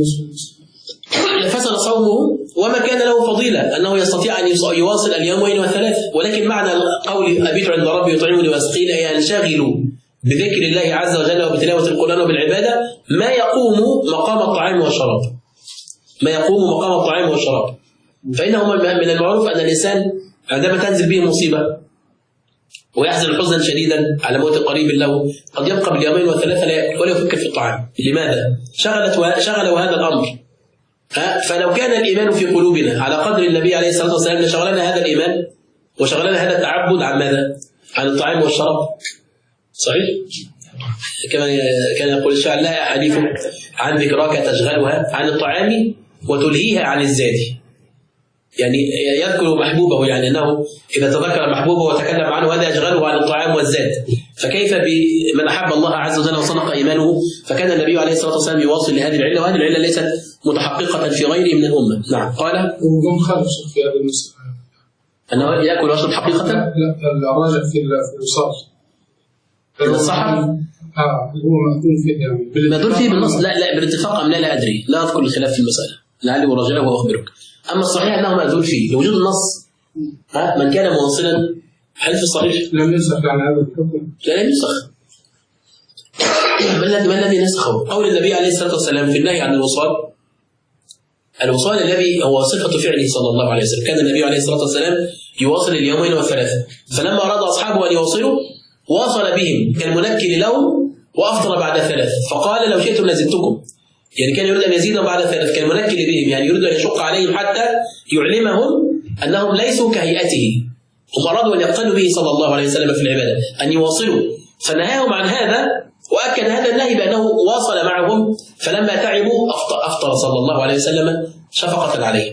لفسد صومه، وما كان له فضيلة أنه يستطيع أن يواصل اليومين والثلاث. ولكن معنى قول أبيت عند ربي يطعمني ويسقيني أي ينشغل بذكر الله عز وجل وبتلاوة القرآن وبالعبادة ما يقوم مقام الطعام والشراب، ما يقوم مقام الطعام والشراب. فإنه من المعروف أن الإنسان عندما تنزل به مصيبة ويحزن حزنا شديدا على موت قريب له قد يبقى باليومين والثلاثة لا يأكل ولا يفكر في الطعام. لماذا؟ شغله هذا الأمر. فلو كان الإيمان في قلوبنا على قدر النبي عليه الصلاة والسلام لشغلنا هذا الإيمان وشغلنا هذا التعبد عن ماذا؟ عن الطعام والشراب. صحيح؟ كما كان يقول الشاعر لا أحاديث عن ذكراك تشغلها عن الطعام وتلهيها عن الزاد. يعني يذكر محبوبه، يعني أنه إذا تذكر محبوبه وتكلم عنه هذا يشغله عن الطعام والزاد. فكيف بمن أحب الله عز وجل وصدق إيمانه؟ فكان النبي عليه الصلاة والسلام يواصل لهذه العلة، وهذه العلة ليست متحققة في غيره من الأمة. نعم. قال وهم خالف في هذا النصف أنه يأكل ويشرب حقيقة؟ لا الراجع في الوصال الصحر هو مأذون فيه يعني مأذون فيه بالنص. لا بالاتفاق أم لا أدري، لا أذكر الخلاف في المسألة، لعلي أراجعه وأخبرك. أما الصحيح أنه مأذون فيه لوجود النص. من كان مواصلا هل في الصحيح؟ لم ينسخ عن هذا الحكم. لا لم ينسخ. ما الذي نسخه؟ قول النبي عليه الصلاة والسلام في النهي عن الوصال الذي هو صفة فعله صلى الله عليه وسلم. كان النبي عليه الصلاة والسلام يواصل اليومين والثلاثة، فلما أراد أصحابه أن يواصلوا واصل بهم كالمنكر لهم وأفطر بعد 3، فقال لو شئتم لزدتكم. يعني كان يريد أن يزيدهم بعد 3 كالمنكر بهم، يعني يريد أن يشق عليهم حتى يعلمهم أنهم ليسوا كهيئته. هم أرادوا أن يقتلوا به صلى الله عليه وسلم في العبادة، أن يواصلوا، فنهاهم عن هذا وأكد هذا النهي بأنه واصل معهم، فلما تعبوا أفطر صلى الله عليه وسلم شفقة عليهم.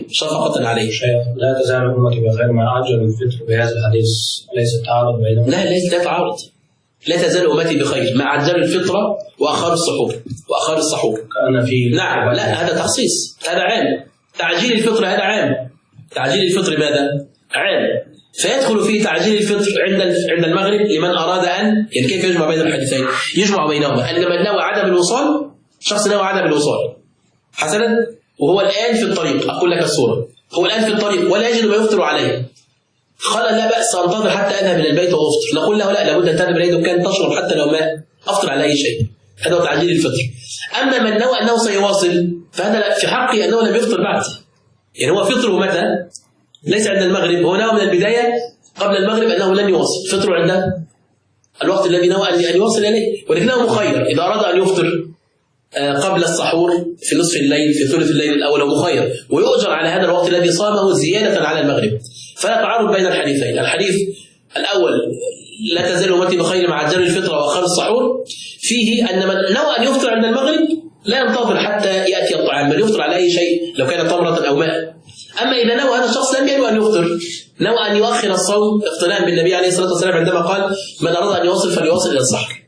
لا تزال أمتي بخير ما عجل الفطر بهذا الحديث، ليس تعارض بينهم؟ لا ليس تعارض. لا تزال أمتي بخير ما عجلوا الفطرة وأخروا السحور كأن في نعم. لا هذا تخصيص، هذا عام. تعجيل الفطر هذا عام. تعجيل الفطر ماذا؟ عام. فيدخل فيه تعجيل الفطر عند المغرب لمن أراد أن يعني كيف يجمع بين الحديثين؟ يجمع بينهما أن من نوى عدم الوصال، شخص نوى عدم الوصال حسنا وهو الآن في الطريق، أقول لك الصورة، هو الآن في الطريق ولا يجد ما يفطر عليه، قال لا بأس أنتظر حتى أذهب إلى البيت وأفطر، نقول له لا، لابد أن تذهب إلى البيت وكان تشرب حتى لو ما أفطر على أي شيء. هذا هو تعجيل الفطر. أما من نوى أنه سيواصل فهذا في حقه أنه لم يفطر بعد، يعني هو فطره متى؟ ليس عند المغرب، هو نوى من البداية قبل المغرب أنه لن يواصل، فطره عند الوقت الذي نوى أن يواصل إليه، ولكنه مخير إذا أراد أن يفطر قبل السحور في نصف الليل في ثلث الليل الأول مخير، ويؤجر على هذا الوقت الذي صامه زيادة على المغرب. فلا تعارض بين الحديثين. الحديث الأول لا تزال أمتي بخير مع عجل الفطر وأخر السحور فيه أن من نوى أن يفطر عند المغرب لا ينتظر حتى يأتي الطعام، بل يفطر على أي شيء لو كان تمرة أو ماء. أما إذا نوى هذا الشخص لم ينوى أن يفطر، نوى أن يؤخر الصوم اقتناء بالنبي عليه الصلاة والسلام عندما قال من أراد أن يواصل فليواصل إلى السحر.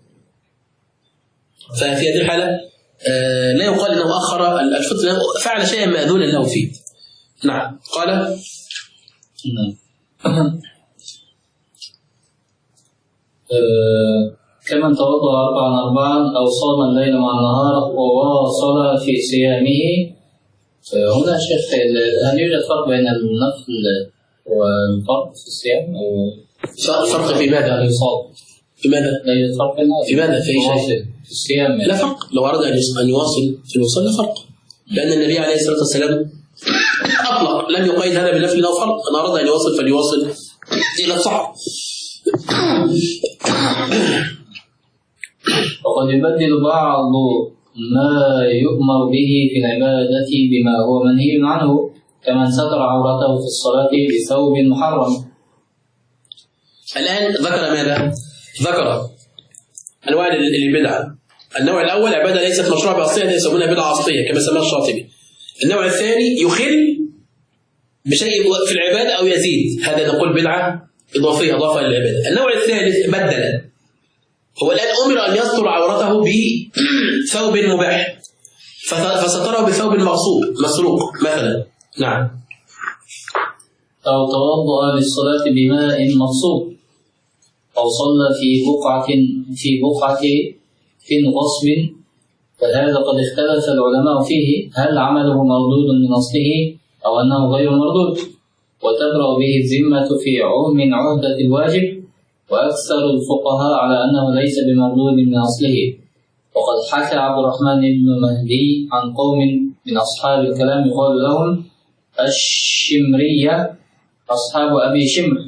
ففي هذه الحالة لا يقال أنه أخر الفطر، فعل شيئا مأذونا له فيه. نعم. قال كمن توضأ 4 أو صام الليل مع النهار وواصل في صيامه. هنا شيخ هل يوجد فرق بين النفل والفرق في الصيام؟ فرق في ماذا؟ يصاب في ماذا؟ لا يوجد فرق في ماذا؟ في شيء في الصيام لا فرق. لو أراد أن يواصل في الوصول لا فرق، لأن النبي عليه الصلاة والسلام أطلق، لم يقيد هذا بالنفل لا فرق. أن أراد أن يواصل فليواصل إلى الصحر. وقد يبدل بعض ما يؤمر به في العبادة بما هو منهي عنه، كمن ستر عورته في الصلاة بثوب محرم. الآن ذكر ماذا؟ ذكر أنواع البدع. النوع الأول عبادة ليست مشروعة بأصلها يسمونها بدعة أصلية كما سماها الشاطبي. النوع الثاني يخل بشيء في العبادة أو يزيد، هذا نقول بدعة إضافية أضافة للعبادة. النوع الثالث بدل، هو الآن أمر أن يستر عورته بثوب مباح فستره بثوب مغصوب مسروق مثلا. نعم. أو توضأ للصلاة بماء مغصوب، أو صلى في بقعة غصب، فهذا قد اختلف العلماء فيه هل عمله مردود من أصله أو أنه غير مردود، وتبرأ به الذمة في من عهدة الواجب، وأكثر الفقهاء على أنه ليس بمردود من أصله. وقد حكى عبد الرحمن بن مهدي عن قوم من أصحاب الكلام يقال لهم الشمرية أصحاب أبي شمر،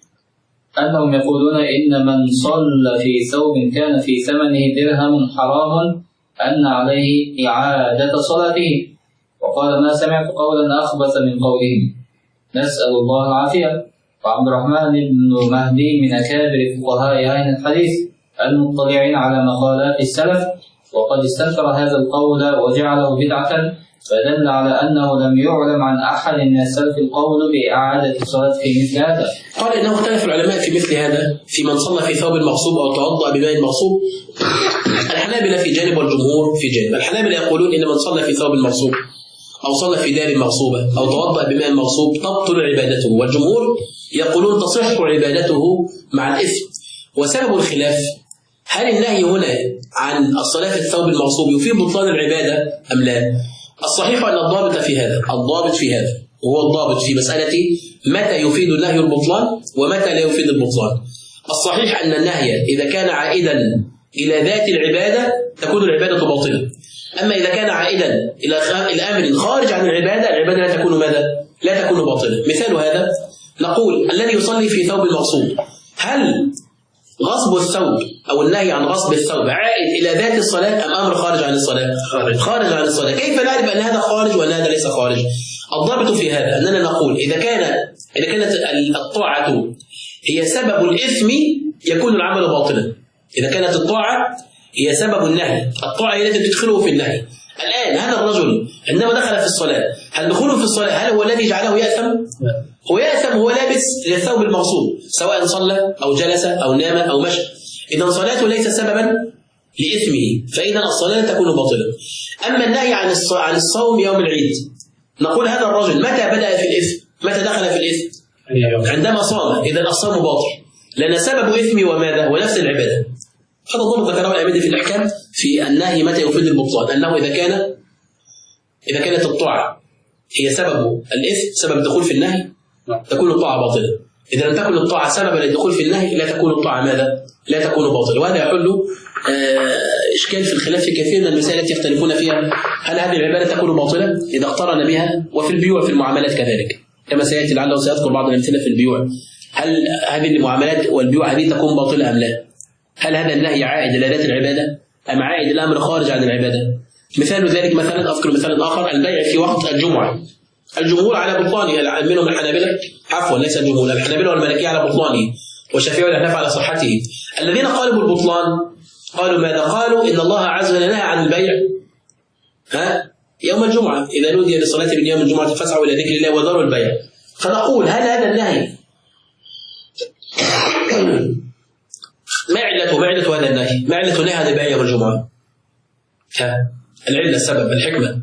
أنهم يقولون إن من صلى في ثوب كان في ثمنه درهم حرام أن عليه إعادة صلاته. وقال ما سمعت قولا أخبث من قولهم، نسأل الله العافية. وعبد الرحمن بن مهدي من أكابر فقهاء أهل الحديث المطلعين على مقالات السلف، وقد استنكر هذا القول وجعله بدعة، فدل على أنه لم يعلم عن أحد من السلف القول بإعادة الصلاة في مثل هذا. قال إنه اختلف العلماء في مثل هذا، في من صلى في ثوب مغصوب أو توضأ بماء مغصوب. الحنابلة في جانب والجمهور في جانب. الحنابلة يقولون إن من صلى في ثوب مغصوب أو صلى في دار مغصوبة أو توضأ بماء مغصوب تبطل عبادته، والجمهور يقولون تصح عبادته مع الإثم. وسبب الخلاف هل النهي هنا عن الصلاة في الثوب المغصوب يفيد بطلان العبادة أم لا؟ الصحيح أن الضابط في هذا، وهو الضابط في مسألة متى يفيد النهي البطلان ومتى لا يفيد البطلان. الصحيح أن النهي إذا كان عائدا إلى ذات العبادة تكون العبادة باطلة، أما إذا كان عائدا إلى أمر خارج عن العبادة لا تكون ماذا؟ لا تكون باطلة. مثال هذا نقول الذي يصلي في ثوب مغصوب، هل غصب الثوب أو النهي عن غصب الثوب عائد إلى ذات الصلاة أم أمر خارج عن الصلاة؟ خارج عن الصلاة. كيف نعرف أن هذا خارج وأن هذا ليس خارج؟ الضابط في هذا أننا نقول إذا كانت الطاعة هي سبب الإثم يكون العمل باطلا. إذا كانت الطاعة هي سبب النهي، الطاعة هي التي تدخله في النهي. الآن هذا الرجل عندما دخل في الصلاة، هل دخوله في الصلاة هل هو الذي جعله يأثم؟ هو يأثم وهو لابس للثوب المغصوب، سواء صلى أو جلس أو نام أو مشى. إذا صلاته ليس سببا لإثمه، فإذا الصلاة تكون باطلة. أما النهي عن الصوم يوم العيد، نقول هذا الرجل متى بدأ في الإثم؟ متى دخل في الإثم؟ عندما صام. إذا الصوم باطل لأن سبب إثمه وماذا؟ ونفس العبادة. هذا ضمن ذكره الأئمة في الأحكام في النهي متى يفيد البطلان، أنه إذا كانت الطاعة هي سبب الإثم، سبب الدخول في النهي، تكون الطاعة باطلة. إذا لم تكن الطاعة سببا للدخول في النهي لا تكون الطاعة ماذا؟ لا تكون باطلة. وهذا يحل إشكال في الخلاف في كثير من المسائل التي يختلفون فيها، هل هذه العبادة تكون باطلة إذا اقترن بها؟ وفي البيوع في المعاملات كذلك، كما سيأتي لعله سيذكر بعض الأمثلة في البيوع. هل هذه المعاملات والبيوع هذه تكون باطلة أم لا؟ هل هذا النهي عائد إلى ذات العبادة أم عائد إلى أمر خارج عن العبادة؟ مثال ذلك مثلا، أذكر مثال آخر، البيع في وقت الجمعة. الجمهور على بطلانه، منهم الحنابلة، عفوا ليس الجمهور، الحنابلة والمالكية على بطلانه، والشافعية والأحناف على صحته. الذين قالوا بالبطلان قالوا ماذا؟ قالوا إن الله عز وجل نهى عن البيع يوم الجمعة، إذا نودي للصلاة من يوم الجمعة فاسعوا إلى ذكر الله وذروا البيع. فنقول هل هذا النهي ما علة هذا النهي؟ ما علة نهي هذا البيع يوم الجمعة؟ العلة، السبب، الحكمة،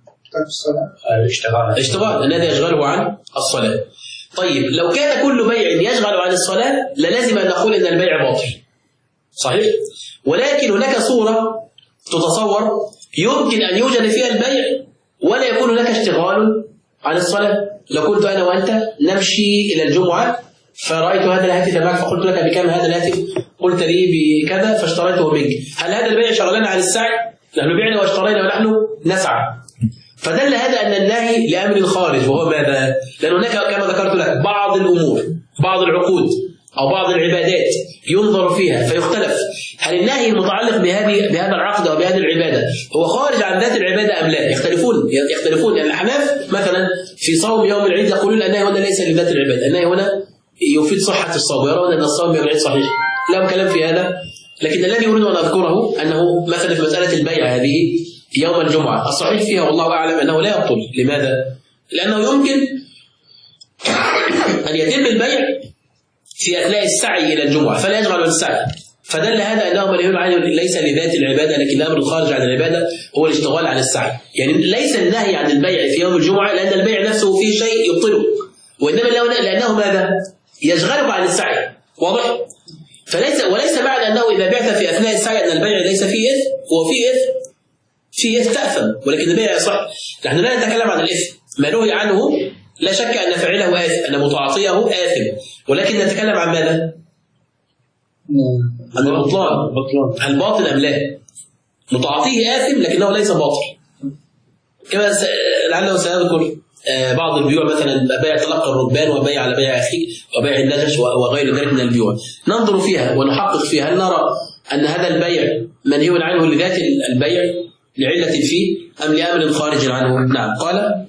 الاشتغال الذي يشغله عن الصلاة. طيب لو كان كل بيع يشغل عن الصلاة للازم أن نقول إن البيع باطل، صحيح؟ ولكن هناك صورة تتصور يمكن أن يوجد فيها البيع ولا يكون هناك اشتغال عن الصلاة. لو كنت أنا وأنت نمشي إلى الجمعة فرأيت هذا الهاتف معك فقلت لك بكم هذا الهاتف؟ قلت لي بكذا فاشتريته منك. هل هذا البيع شغلنا عن السعي؟ نحن بعنا واشترينا ونحن نسعى. فدل هذا أن النهي لأمر خارج، وهو ماذا؟ لأن هناك كما ذكرت لك بعض الأمور، بعض العقود أو بعض العبادات ينظر فيها فيختلف هل النهي المتعلق بهذا العقد أو بهذه العبادة هو خارج عن ذات العبادة أم لا. يختلفون. يعني الأحناف مثلا في صوم يوم العيد يقولون النهي هنا ليس لذات العبادة، النهي هنا يفيد صحة الصوم، ويرون أن الصوم يوم العيد صحيح. لهم كلام في هذا، لكن الذي أريد أن أذكره أنه مثلا في مسألة البيع هذه يوم الجمعة الصحيح فيها والله أعلم أنه لا يبطل. لماذا؟ لأنه يمكن أن يتم البيع في أثناء السعي إلى الجمعة فلا يشغل السعي. فدل هذا أنه منهي عنه ليس لذات العبادة، لكن الأمر الخارج عن العبادة هو الاشتغال عن السعي. يعني ليس النهي عن البيع في يوم الجمعة لأن البيع نفسه فيه شيء يبطله، وإنما لأنه ماذا؟ يشغلك عن السعي. واضح؟ وليس معنى أنه إذا بعت في أثناء السعي أن البيع ليس فيه إثم، هو فيه إثم، فيه تأثم، ولكن البيع يصح. نحن لا نتكلم عن الإثم، ما نهي عنه لا شك أن فاعله آثم، أن متعاطيه آثم، ولكن نتكلم عن ماذا؟ عن البطلان. الباطل أم لا؟ متعاطيه آثم لكنه ليس باطل. كما لعله سيذكر بعض البيوع مثلا بيع تلقى الركبان وبيع على بيع أخيه وبيع النجش وغير ذلك من البيوع، ننظر فيها ونحقق فيها هل نرى أن هذا البيع منهي عنه لذات البيع لعلة فيه أم لأمر خارج عنه. نعم. قال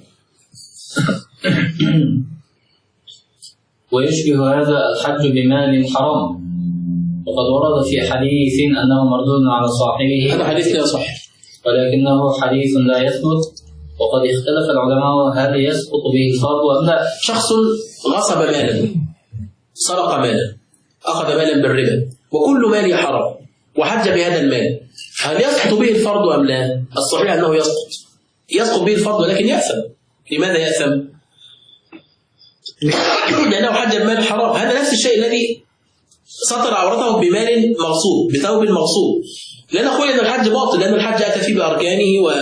ويشبه هذا الحج بمال حرام، وقد ورد في حديث أنه مردود على صاحبه. هذا حديث لا صحيح ولكنه حديث لا يثبت، وقد اختلف العلماء هل يسقط به الفرض أم لا. شخص غصب مالا، سرق مالا، أخذ مالا بالربا، وكل ماله حرام، وحج بهذا المال، هل يسقط به الفرض أم لا؟ الصحيح أنه يسقط به الفرض، ولكن يأثم. لماذا يأثم؟ لأنه حج بمال حرام. هذا نفس الشيء الذي سطر عورته بمال مغصوب، بثوب مغصوب. لا نقول أن الحج باطل، لأن الحج أتى فيه بأركانه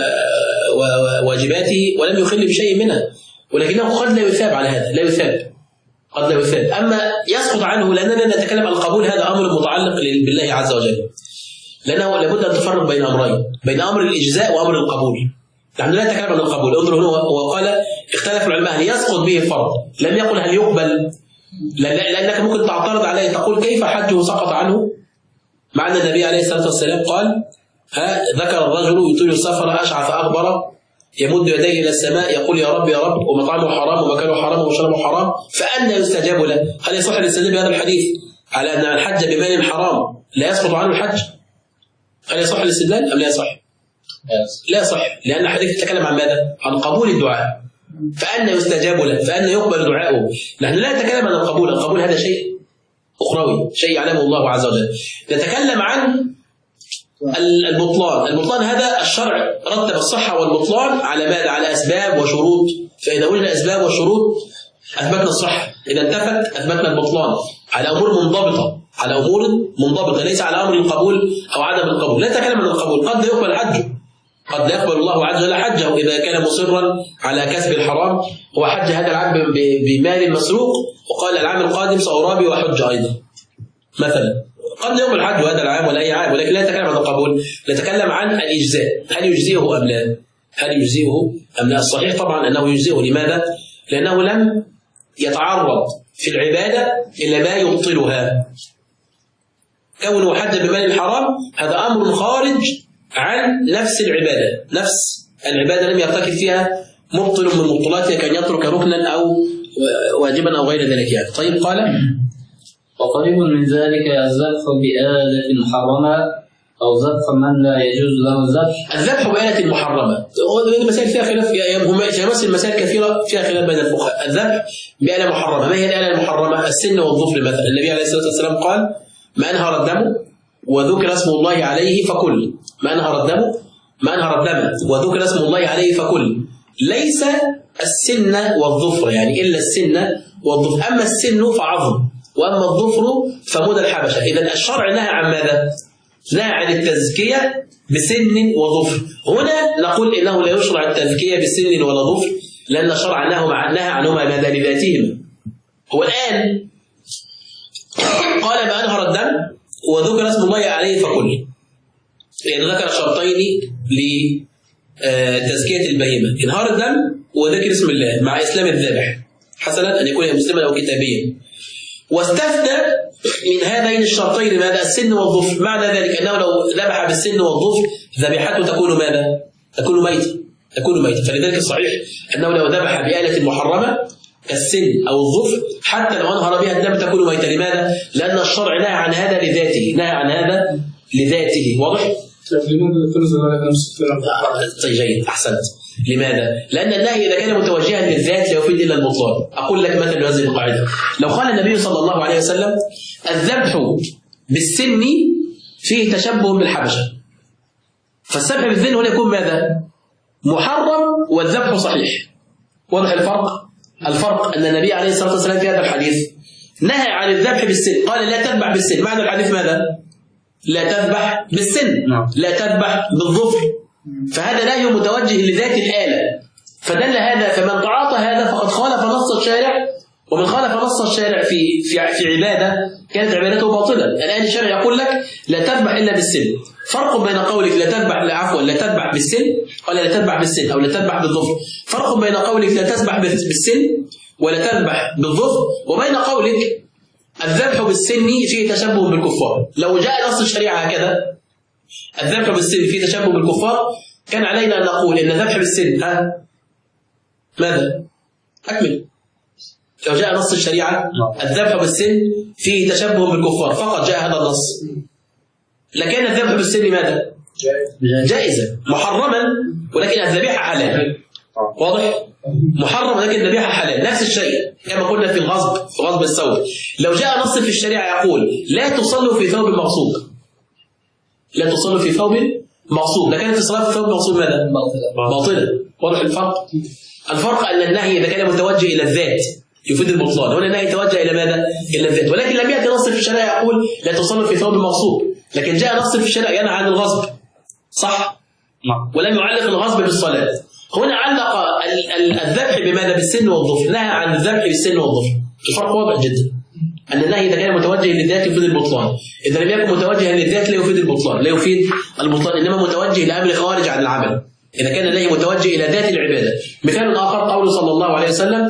وواجباته ولم يخل بشيء منها، ولكنه قد لا يثاب على هذا، لا يثاب، قد لا يثاب. أما يسقط عنه لأننا نتكلم عن القبول، هذا أمر متعلق بالله عز وجل، لأنه لابد أن تفرق بين أمرين، بين أمر الإجزاء وأمر القبول. نحن لا نتكلم عن القبول. انظروا هنا وقال اختلف العلماء هل يسقط به الفرض، لم يقل هل يقبل، لأنك ممكن تعترض عليه تقول كيف حجه سقط عنه، مع أن النبي عليه الصلاة والسلام قال ذكر الرجل يطيل السفر أشعث أغبر يمد يديه إلى السماء يقول يا رب يا رب، ومطعمه حرام ومكانه حرام ومشربه حرام، فأنى يستجاب له؟ هل يصح الاستدلال بهذا الحديث على أن الحج بمال حرام لا يسقط عنه الحج؟ هل يصح الاستدلال أم لا يصح؟ لا يصح، لأن الحديث يتكلم عن ماذا؟ عن قبول الدعاء، فأنى يستجاب له، فأنى يقبل دعاؤه. نحن لا نتكلم عن القبول، القبول هذا شيء أخروي، شيء يعلمه الله عز وجل. نتكلم عن البطلان هذا الشرع رتب الصحة والبطلان على ماذا؟ على أسباب وشروط، فإذا وجد أسباب وشروط أثبتنا الصحة، إذا انتفت أثبتنا البطلان على أمور منضبطة، ليس على أمر القبول أو عدم القبول. لا نتكلم عن القبول، قد لا يقبل حجه، قد لا يقبل الله عز وجل حجه إذا كان مصرا على كسب الحرام، هو حج هذا العبد بمال مسروق وقال العام القادم سأرابي وحج أيضا مثلا، قد يقبل حج هذا العام ولا أي عام، ولكن لا نتكلم عن القبول، نتكلم عن الإجزاء، هل يجزيه أم لا؟ الصحيح طبعا أنه يجزيه. لماذا؟ لأنه لم يتعرض في العبادة إلا ما يبطلها. كونه حج بمال الحرام هذا أمر خارج عن نفس العبادة لم يرتكب فيها مبطل من مبطلاتها كان يترك ركنا أو واجبا أو غير ذلك يعني. طيب قال وقريب من ذلك الذبح بآلة محرمة أو ذبح من لا يجوز له الذبح. الذبح بآلة محرمة المسائل فيها خلاف، في مسائل كثيرة فيها خلاف بين الفقهاء. الذبح بآلة محرمة، ما هي الآلة المحرمة؟ السن والظفر مثلا. النبي عليه الصلاة والسلام قال ما أنهر الدم وذكر اسم الله عليه فكل، ما أنهر الدم وذكر اسم الله عليه فكل، ليس السن والظفر يعني إلا السن والظفر، أما السن فعظم وأما الظفر فمدى الحبشة. إذا الشرع نهى عن ماذا؟ نهى عن التزكية بسن وظفر. هنا نقول إنه لا يشرع التزكية بسن ولا ظفر، لأن الشرع نهى عنهما ماذا؟ لذاتهما. هو الآن قال ما أنهر الدم وذكر اسم الله عليه فكل، يعني ذكر شرطين لتزكية البهيمة: إنهار الدم وذكر اسم الله مع إسلام الذابح، حسنا أن يكون مسلما أو كتابيا. واستثنى من هذين الشرطين ماذا؟ السن والظفر. معنى ذلك أنه لو ذبح بالسن والظفر ذبيحته تكون ماذا؟ تكون ميتة. فلذلك الصحيح أنه لو ذبح بآلة محرمة كالسن أو الظفر حتى لو أنهر بها الدم تكون ميتة. لماذا؟ لأن الشرع نهى عن هذا لذاته. واضح؟ لماذا تنزل على نفس الكلام؟ جيد، أحسنت. لماذا؟ لأن النهي إذا كان متوجها للذات لا يفيد إلا البطلان. أقول لك مثل هذه القاعدة: لو قال النبي صلى الله عليه وسلم الذبح بالسن فيه تشبه بالحبشة، فالذبح بالسن هنا يكون ماذا؟ محرم والذبح صحيح. واضح الفرق أن النبي عليه الصلاة والسلام في هذا الحديث نهى عن الذبح بالسن، قال لا تذبح بالسن. معنى الحديث ماذا؟ لا تذبح بالسن، لا تذبح بالظفر. فهذا نهي متوجه لذات الآلة، فدل هذا. فمن تعاطى هذا فقد خالف نص الشارع، ومن خالف نص الشارع في عبادة كانت عبادته باطلة. الآن الشارع يقول لك لا تذبح إلا بالسن. فرق بين قولك لا تذبح بالسن، قال لا تذبح بالسن أو لا تذبح بالظفر. فرق بين قولك لا تذبح بالسن ولا تذبح بالظفر، وبين قولك الذبح بالسن فيه تشبه بالكفار. لو جاء نص الشريعة هكذا الذبح بالسن فيه تشبه بالكفار، كان علينا أن نقول إن الذبح بالسن ماذا؟ أكمل. لو جاء نص الشريعة الذبح بالسن فيه تشبه بالكفار فقط جاء هذا النص، لكن الذبح بالسن ماذا؟ جائزة محرما، ولكن الذبيحة حلال. واضح؟ محرم ولكن الذبيحة حلال. نفس الشيء كما قلنا في غصب الثوب. لو جاء نص في الشريعة يقول لا تصلوا في ثوب مغصوب، لا تصلوا في ثوب مغصوب، لكانت الصلاة في ثوب مغصوب ماذا؟ باطلة. واضح الفرق أن النهي إذا كان متوجه إلى الذات يفيد البطلان، هنا النهي يتوجه إلى ماذا؟ إلى الذات. ولكن لم يأتي نص في الشريعة يقول لا تصلوا في ثوب مغصوب، لكن جاء نص في الشريعة ينهى عن الغصب، صح؟ ولم يعلق الغصب بالصلاة. هنا علق الذبح بماذا؟ بالسن والظفر. نهى عن الذبح بالسن والظفر. الفرق واضح جدا، أن النهي إذا كان متوجه للذات يفيد البطلان، إذا لم يكن متوجها للذات لا يفيد البطلان، إنما متوجه لأمر خارج عن العمل. إذا كان النهي متوجه إلى ذات العبادة. مثال آخر قوله صلى الله عليه وسلم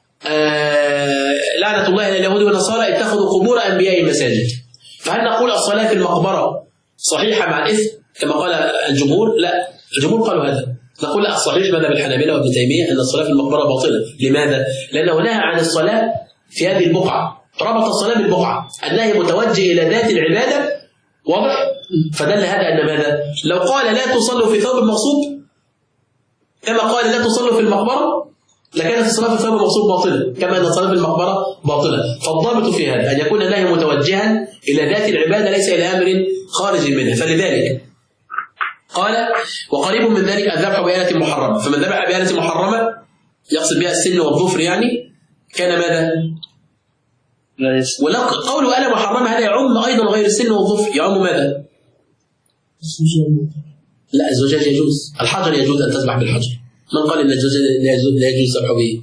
لعنة الله على اليهود والنصارى اتخذوا قبور أنبياء مساجد. فهل نقول الصلاة في المقبرة صحيحة مع الإثم كما قال الجمهور؟ لا، الجمهور قالوا هذا. نقول لا، الصحيح مذهب الحنابلة وابن تيمية أن الصلاة في المقبرة باطلة. لماذا؟ لأنه نهى عن الصلاة في هذه البقعة، ربط الصلاة بالبقعة. النهي متوجه إلى ذات العبادة. واضح؟ فدل هذا أن ماذا؟ لو قال لا تصلوا في ثوب المغصوب كما قال لا تصلوا في المقبرة لكانت الصلاة في الثوب المغصوب باطلة، كما أن الصلاة في المقبرة باطلة. فالضابط في هذا أن يكون النهي متوجها إلى ذات العبادة ليس إلى أمر خارج منها. فلذلك قال وقريب من ذلك الذبح بآلة محرمة. فمن ذبح بآلة محرمة يقصد بها السن والظفر يعني كان ماذا؟ ولو قوله آلة محرمة هذا يعم أيضا غير السن والظفر. يعم ماذا؟ لا، الزجاج يجوز، الحجر يجوز أن تذبح بالحجر. من قال إن الزجاج لا يجوز ذبحه به؟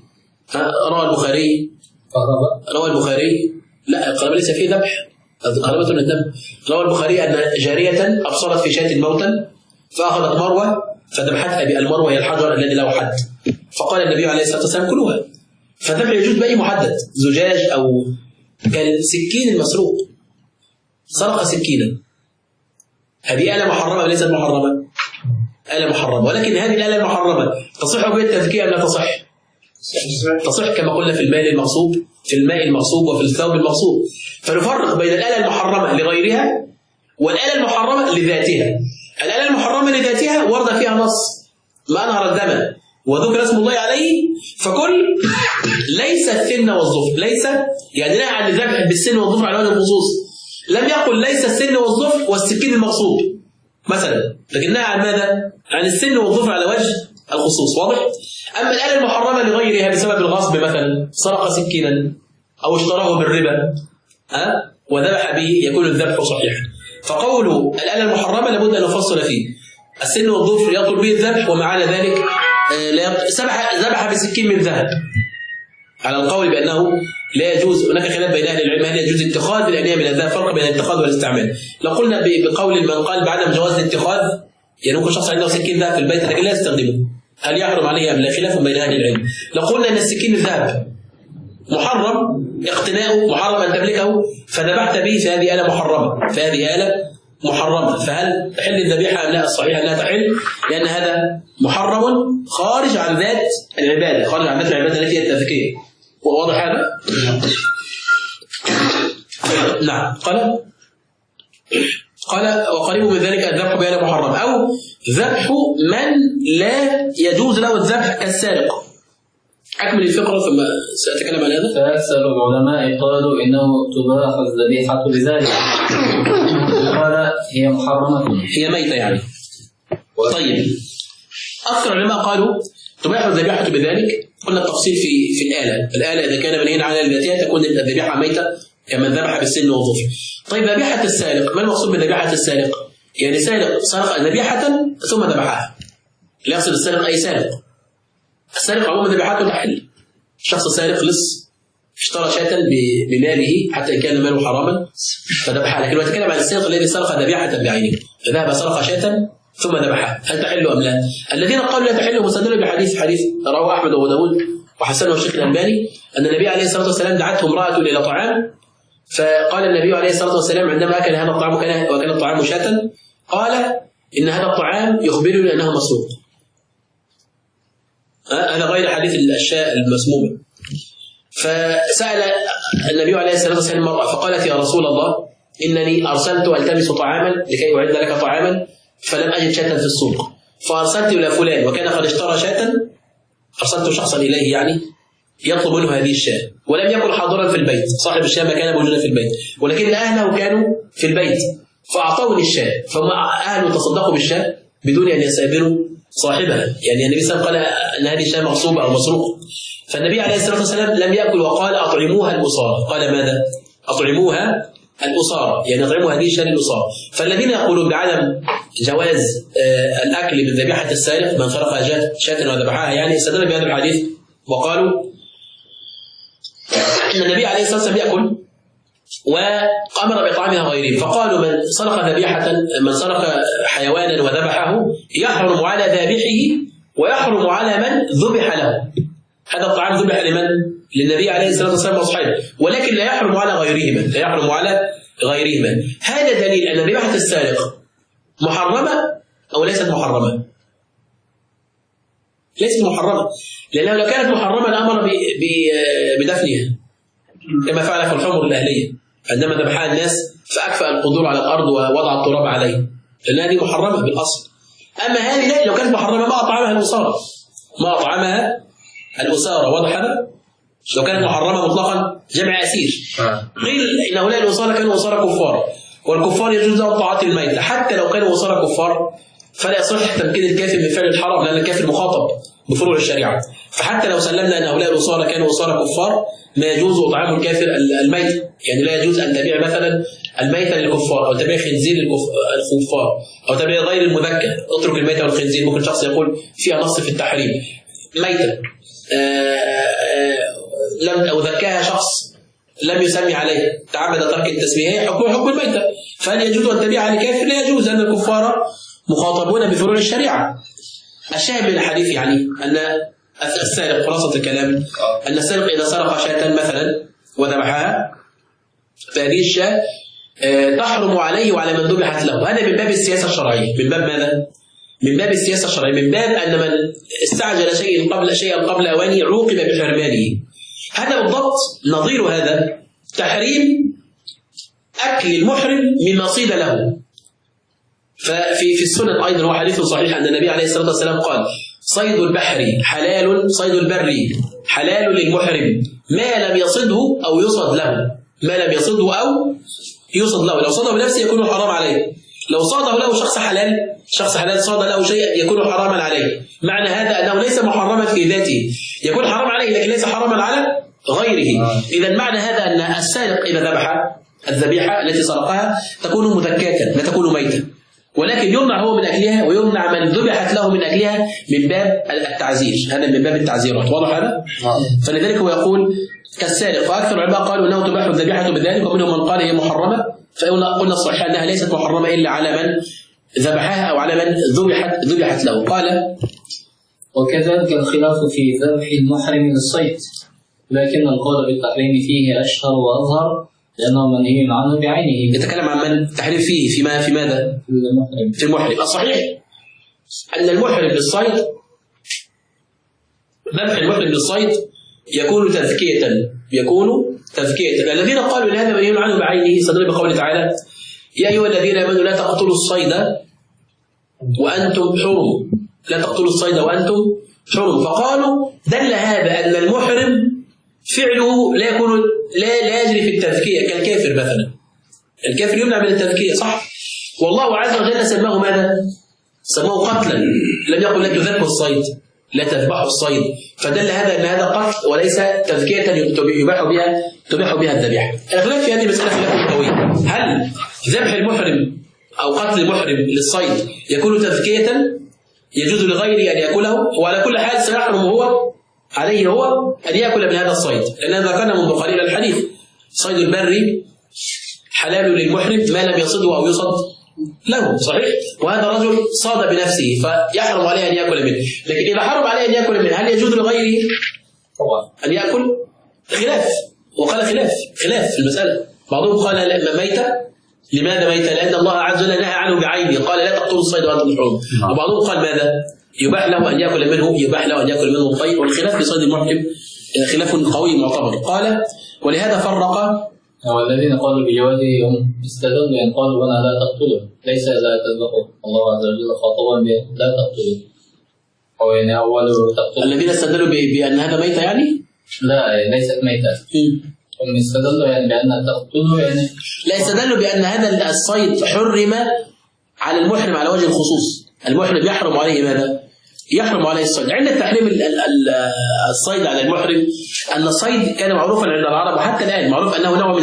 روى البخاري لا، القرابة ليس فيه ذبح، قرابة من الدم. روى البخاري أن جارية أبصرت في شاة موتا فأخذت مروة فذبحتها بالمروة هي الحجر الذي له حد، فقال النبي عليه الصلاة والسلام كلوها. فالذبح يجوز بأي محدد، زجاج أو كان سكين المسروق، سرق سكينا، هذه آلة محرمة وليست محرمة؟ آلة محرمة. ولكن هذه الآلة المحرمة تصح بالتذكية أم لا تصح؟ تصح كما قلنا في الماء المغصوب وفي الثوب المغصوب. فنفرق بين الآلة المحرمة لغيرها والآلة المحرمة لذاتها. الآلة المحرمة لذاتها ورد فيها نص ما أنهر الدم وذكر اسم الله عليه فكل ليس السن والظفر، ليس يعني نهى عن الذبح بالسن والظفر على وجه الخصوص، لم يقل ليس السن والظفر والسكين المغصوب مثلا، لكن نهى عن ماذا؟ عن السن والظفر على وجه الخصوص. واضح؟ أما الآلة المحرمة لغيرها بسبب الغصب مثلا، سرق سكينا أو اشتراه بالربا وذبح به يكون الذبح صحيحا. فقوله الآلة المحرمة لابد أن نفصل فيه. السن والظفر يطول به الذبح، ومعنى ذلك ذبح بسكين من ذهب، على القول بأنه لا يجوز. هناك خلاف بين أهل العلم هل يجوز اتخاذ الأنية من الذهب، فرق بين الاتخاذ والاستعمال. لو قلنا بقول من قال بعدم جواز الاتخاذ، يعني ممكن شخص عنده سكين ذهب في البيت لكن لا يستخدمه، هل يحرم عليه أم لا؟ خلاف بين أهل العلم. لو قلنا أن السكين الذهب محرم اقتناؤه، محرم أن تملكه، فذبحت به فهذه آلة محرمة، فهل تحل الذبيحة أم لا؟ الصحيح أنها تحل، لأن هذا محرم خارج عن ذات العبادة، خارج عن ذات العبادة التي هي التذكية. واضح هذا؟ نعم. قال وقريب من ذلك الذبح بآلة محرمة، أو ذبح من لا يجوز له الذبح كالسارق. أكمل الفقرة ثم سأتكلم عن هذا. فأكثر العلماء قالوا إنه تباح الذبيحة بذلك، قال هي محرمة، هي ميتة يعني. طيب، أكثر العلماء قالوا تباح الذبيحة بذلك. قلنا التفصيل في الآلة إذا كان منهيا على ذاتها تكون الذبيحة ميتة كما ذبح بالسن والظفر. طيب، ذبيحة السارق، ما المقصود بذبيحة السارق؟ يعني سرق ذبيحة ثم ذبحها، لا يقصد السارق أي سارق. السارق عموما ذبيحته تحل. شخص سارق لص اشترى شاة بماله حتى إن كان ماله حراما فذبحها، لكن نتكلم عن السارق الذي سرق ذبيحة بعينه، فذهب سرق شاة ثم ذبحها، هل تحل أم لا؟ الذين قالوا لا تحل مستدلوا بحديث رواه أحمد وأبو داود وحسنه الشيخ الألباني أن النبي عليه الصلاة والسلام دعته امرأة إلى طعام، فقال النبي عليه الصلاة والسلام عندما أكل هذا الطعام وكان الطعام شاة، قال إن هذا الطعام يخبرني أنه مسروق. هذا غير حديث الشاة المسمومة. فسأل النبي عليه الصلاة والسلام المرأة فقالت يا رسول الله إنني أرسلت ألتمس طعاما لكي أعد لك طعاما فلم أجد شاة في السوق، فأرسلت إلى فلان وكان قد اشترى شاة، أرسلت شخصا إليه يعني يطلب منه هذه الشاة، ولم يكن حاضرا في البيت، صاحب الشاة ما كان موجودا في البيت، ولكن أهله كانوا في البيت فأعطوني الشاة، فهم أهله تصدقوا بالشاة بدون أن يستقبلوا صاحبها. يعني النبي صلى الله عليه وسلم قال أن هذه الشاة مغصوبة أو مسروقة، فالنبي عليه الصلاة والسلام لم يأكل وقال أطعموها الأسارة. قال ماذا؟ أطعموها الأسارة، يعني أطعموا هذه الشاة للأسارة. فالذين يقولون بعدم جواز الأكل من ذبيحة السارق من سرق شاة وذبحها يعني استدلوا بهذا الحديث وقالوا إن النبي عليه الصلاة والسلام يأكل وأمر بإطعامها غيره، فقالوا من سرق حيوانا وذبحه يحرم على ذابحه ويحرم على من ذبح له. هذا الطعام ذبح لمن؟ للنبي عليه الصلاة والسلام وأصحابه، ولكن لا يحرم على غيرهما. هذا دليل أن ذبيحة السارق محرمة أو ليست محرمة؟ ليست محرمة، لأنه لو كانت محرمة لأمر بدفنها كما فعل في الحمر الأهلية عندما ذبحها الناس فأكفأ القدور على الأرض ووضع التراب عليه، لأن هذه محرمة بالأصل. أما هذه لو كانت محرمة ما أطعمها الأسارة. واضح هذا؟ لو كانت محرمة مطلقا جمع أسير، قيل إن هؤلاء الأسارة كانوا أسارة كفار، والكفار يجوز لهم طاعات الميتة حتى لو كانوا أسارة كفار، فلا يصح تمكين الكافر من فعل الحرام لأن الكافر مخاطب بفروع الشريعة. فحتى لو سلمنا أن هؤلاء الأسارة كانوا أسارة كفار ما يجوز إطعام الكافر الميت، يعني لا يجوز أن تبيع مثلا الميتة للكفار أو تبيع خنزير للكفار أو تبيع غير المذكى، اترك الميتة والخنزير. ممكن شخص يقول فيها نص في التحريم، ميتة أو ذكاها شخص لم يسمي عليه تعمد ترك التسمية حكم الميتة، فهل يجوز أن تبيعها لكافر؟ لا يجوز، أن الكفار مخاطبون بفروع الشريعة. الشاهد من الحديث يعني أن السارق، خلاصة الكلام أن السارق إذا سرق شاة مثلا وذبحها فهذه الشاة تحرم عليه وعلى من ذبحت له. هذا من باب السياسة الشرعية. من باب ماذا؟ من باب السياسة الشرعية، من باب أن من استعجل شيئا قبل أوانه عوقب بحرمانه. هذا بالضبط نظير هذا تحريم أكل المحرم مما صيد له. ففي السنن أيضا هو حديث صحيح أن النبي عليه الصلاة والسلام قال صيد البحر حلال، صيد البر حلال للمحرم ما لم يصده أو يصد له. لو صاده بنفسه يكون حرام عليه، لو صاده له شخص حلال صاد له شيء يكون حراما عليه. معنى هذا أنه ليس محرما في ذاته، يكون حرام عليه لكن ليس حراما على غيره. إذا معنى هذا أن السارق إذا ذبح الذبيحة التي سرقها تكون مذكاة لا تكون ميتة، ولكن يمنع هو من أكلها ويمنع من ذبحت له من أكلها من باب التعزير، هذا من باب التعزيرات. واضح هذا؟ فلذلك هو يقول كالسارق، فأكثر العلماء قالوا أنه تباح الذبيحة بذلك، ومنهم من قال هي محرمة، فقلنا الصحيح أنها ليست محرمة إلا على من ذبحها أو على من ذبحت له. قال وكذلك الخلاف في ذبح المحرم للصيد، لكن القول بالتحريم فيه أشهر وأظهر لأنه منهي عنه بعينه. يتكلم عن من التحريم فيه في ماذا؟ في المحرم. الصحيح أن المحرم للصيد، ذبح المحرم للصيد يكون تذكية. الذين قالوا لهذا منهي عنه بعينه استدلوا بقوله تعالى: يا أيها الذين آمنوا لا تقتلوا الصيد وأنتم حرم، لا تقتلوا الصيد وأنتم حرم. فقالوا دل هذا أن المحرم فعله لا يجري في التذكية كالكافر مثلا. الكافر يمنع من التذكية، صح؟ والله عز وجل سماه ماذا؟ سماه قتلا، لم يقل لا تذبحوا الصيد، لا تذبحوا الصيد، فدل هذا أن هذا قتل وليس تذكية تباح بها الذبيحة. الخلاف في هذه المسألة خلاف قوي، هل ذبح المحرم أو قتل المحرم للصيد يكون تذكية يجوز لغيره أن يأكله؟ وعلى كل حال سيحرم عليه هو أن يأكل من هذا الصيد، لأن ذكرنا منذ قليل الحديث: صيد البر حلال للمحرم ما لم يصده أو يصد له، صحيح؟ وهذا الرجل صاد بنفسه فيحرم عليه أن يأكل منه، لكن إذا حرم عليه أن يأكل منه هل يجوز لغيره أن يأكل؟ خلاف، وقال خلاف في المسألة. بعضهم قال ميتة. لماذا ميتة؟ لأن الله عز وجل نهى عنه بعينه، قال لا تقتلوا الصيد وأنتم حرم. وبعضهم قال ماذا؟ يباح له أن يأكل منه الطير. والخلاف في صيد المحرم خلاف قوي معتبر. قال ولهذا فرق. والذين قالوا بجوازه هم استدلوا يعني قالوا بنا لا تقتله، ليس لا تذبحوا، الله عز وجل خاطبا لا تقتله، أو يعني أول تقتله. الذين استدلوا بأن هذا ميتة يعني؟ لا، ليست ميتة. هم استدلوا يعني بأن تقتله يعني لا، استدلوا بأن هذا الصيد حرم على المحرم على وجه الخصوص. المحرم يحرم عليه ماذا؟ يحرم عليه الصيد. عند التحريم الصيد على المحرم أن الصيد كان معروفا عند العرب وحتى الآن معروف أنه نوع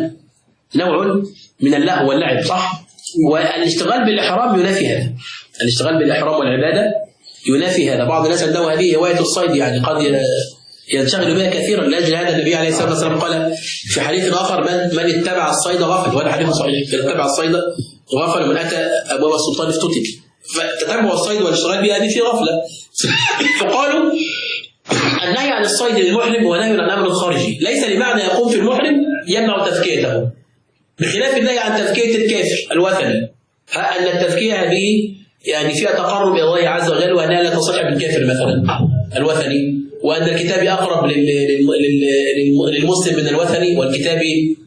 من اللهو واللعب، صح؟ والاشتغال بالإحرام ينافي هذا. الاشتغال بالإحرام والعبادة ينافي هذا. بعض الناس عنده هذه هواية الصيد، يعني قد ينشغل بها كثيرا. لأجل هذا النبي عليه الصلاة والسلام قال في حديث آخر: من اتبع الصيد غفل، وهذا حديث صحيح، من اتبع الصيد غفل ومن أتى أبواب السلطان افتتن. فتتبع الصيد والاشتغال بها هذه في غفلة. فقالوا النهي عن الصيد للمحرم هو نهي عن أمر خارجي، ليس لمعنى يقوم في المحرم يمنع تذكيته، بخلاف النهي عن تذكية الكافر الوثني، أن التذكية هذه يعني فيها تقرب إلى الله عز وجل، وأنها لا تصح بالكافر مثلا الوثني، وأن الكتاب أقرب للمسلم من الوثني، والكتاب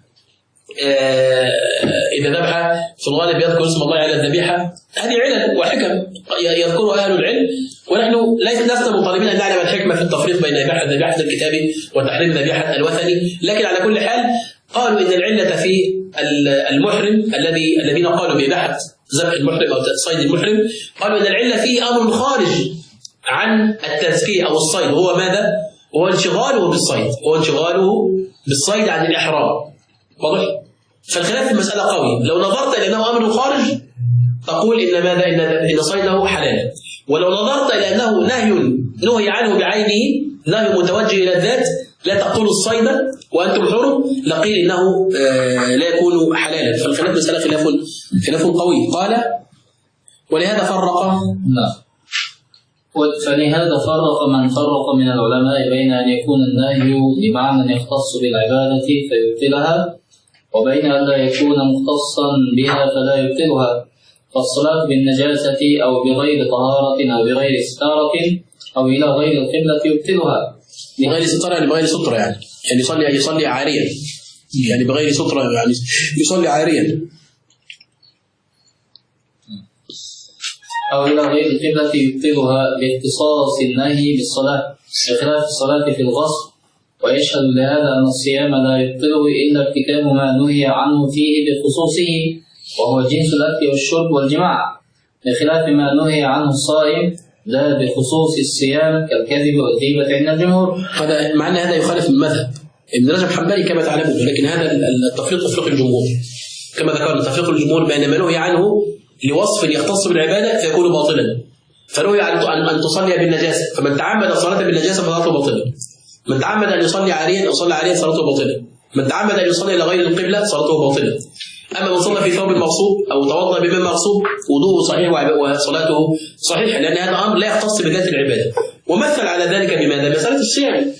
إذا ذبح في الغالب يذكر اسم الله على الذبيحة. هذه علل وحكم يذكرها أهل العلم، ونحن لسنا مطالبين أن نعلم الحكمة في التفريق بين ذبيحة الكتاب وتحريم ذبيحة الوثني، لكن على كل حال قالوا إن العلة في المحرم الذين قالوا بإباحة ذبح المحرم أو صيد المحرم، قالوا إن العلة فيه أمر خارج عن التزكية أو الصيد، وهو ماذا؟ هو انشغاله بالصيد عن الإحرام. واضح؟ فالخلاف في المسألة قوي. لو نظرت إلى أنه أمر خارج تقول إن ماذا؟ إن صيده حلال. ولو نظرت إلى أنه نهي عنه بعينه، نهي متوجه إلى الذات، لا تقتلوا الصيد وأنتم حرم، لقيل إنه لا يكون حلالا. فالخلاف مسألة خلاف قوي. قال ولهذا فرق. نعم. فلهذا فرق من فرق من العلماء بين أن يكون النهي بمعنى يختص بالعبادة فيبطلها، وبين أن لا يكون مختصا بها فلا يبطلها. فالصلاة بالنجاسة أو بغير طهارة أو بغير ستارة أو إلى غير القبلة يبطلها. بغير سترة يعني يصلي عاريا، يعني بغير سترة يعني يصلي عاريا. أو إلى غير القبلة يبطلها لاختصاص النهي بالصلاة، بخلاف الصلاة في الغسل. ويشهد لهذا أن الصيام لا يبطله إلا ارتكاب ما نهي عنه فيه بخصوصه، وهو جنس الأكل والشرب والجماع، بخلاف ما نهي عنه الصائم لا بخصوص الصيام كالكذب والغيبة عند الجمهور. هذا معنى هذا يخالف المذهب، ابن رجب حنبلي كما تعلمون، ولكن هذا التفريق تفريق الجمهور كما ذكرنا. تفريق الجمهور بأن ما نهي عنه لوصف يختص بالعبادة فيكون باطلا، فنهي عن أن تصلي بالنجاسة، فمن تعمد الصلاة بالنجاسة فصلاته باطلة. من تعمد أن يصلي عاريا أو صلى عاريا صلاته باطلة. من تعمد أن يصلي إلى غير القبلة صلاته باطلة. أما من صلى في ثوب مغصوب أو توضأ بماء مغصوب وضوءه صحيح وصلاته صحيحة، لأن هذا أمر لا يختص بذات العبادة. ومثل على ذلك بماذا؟ مسألة الصيام،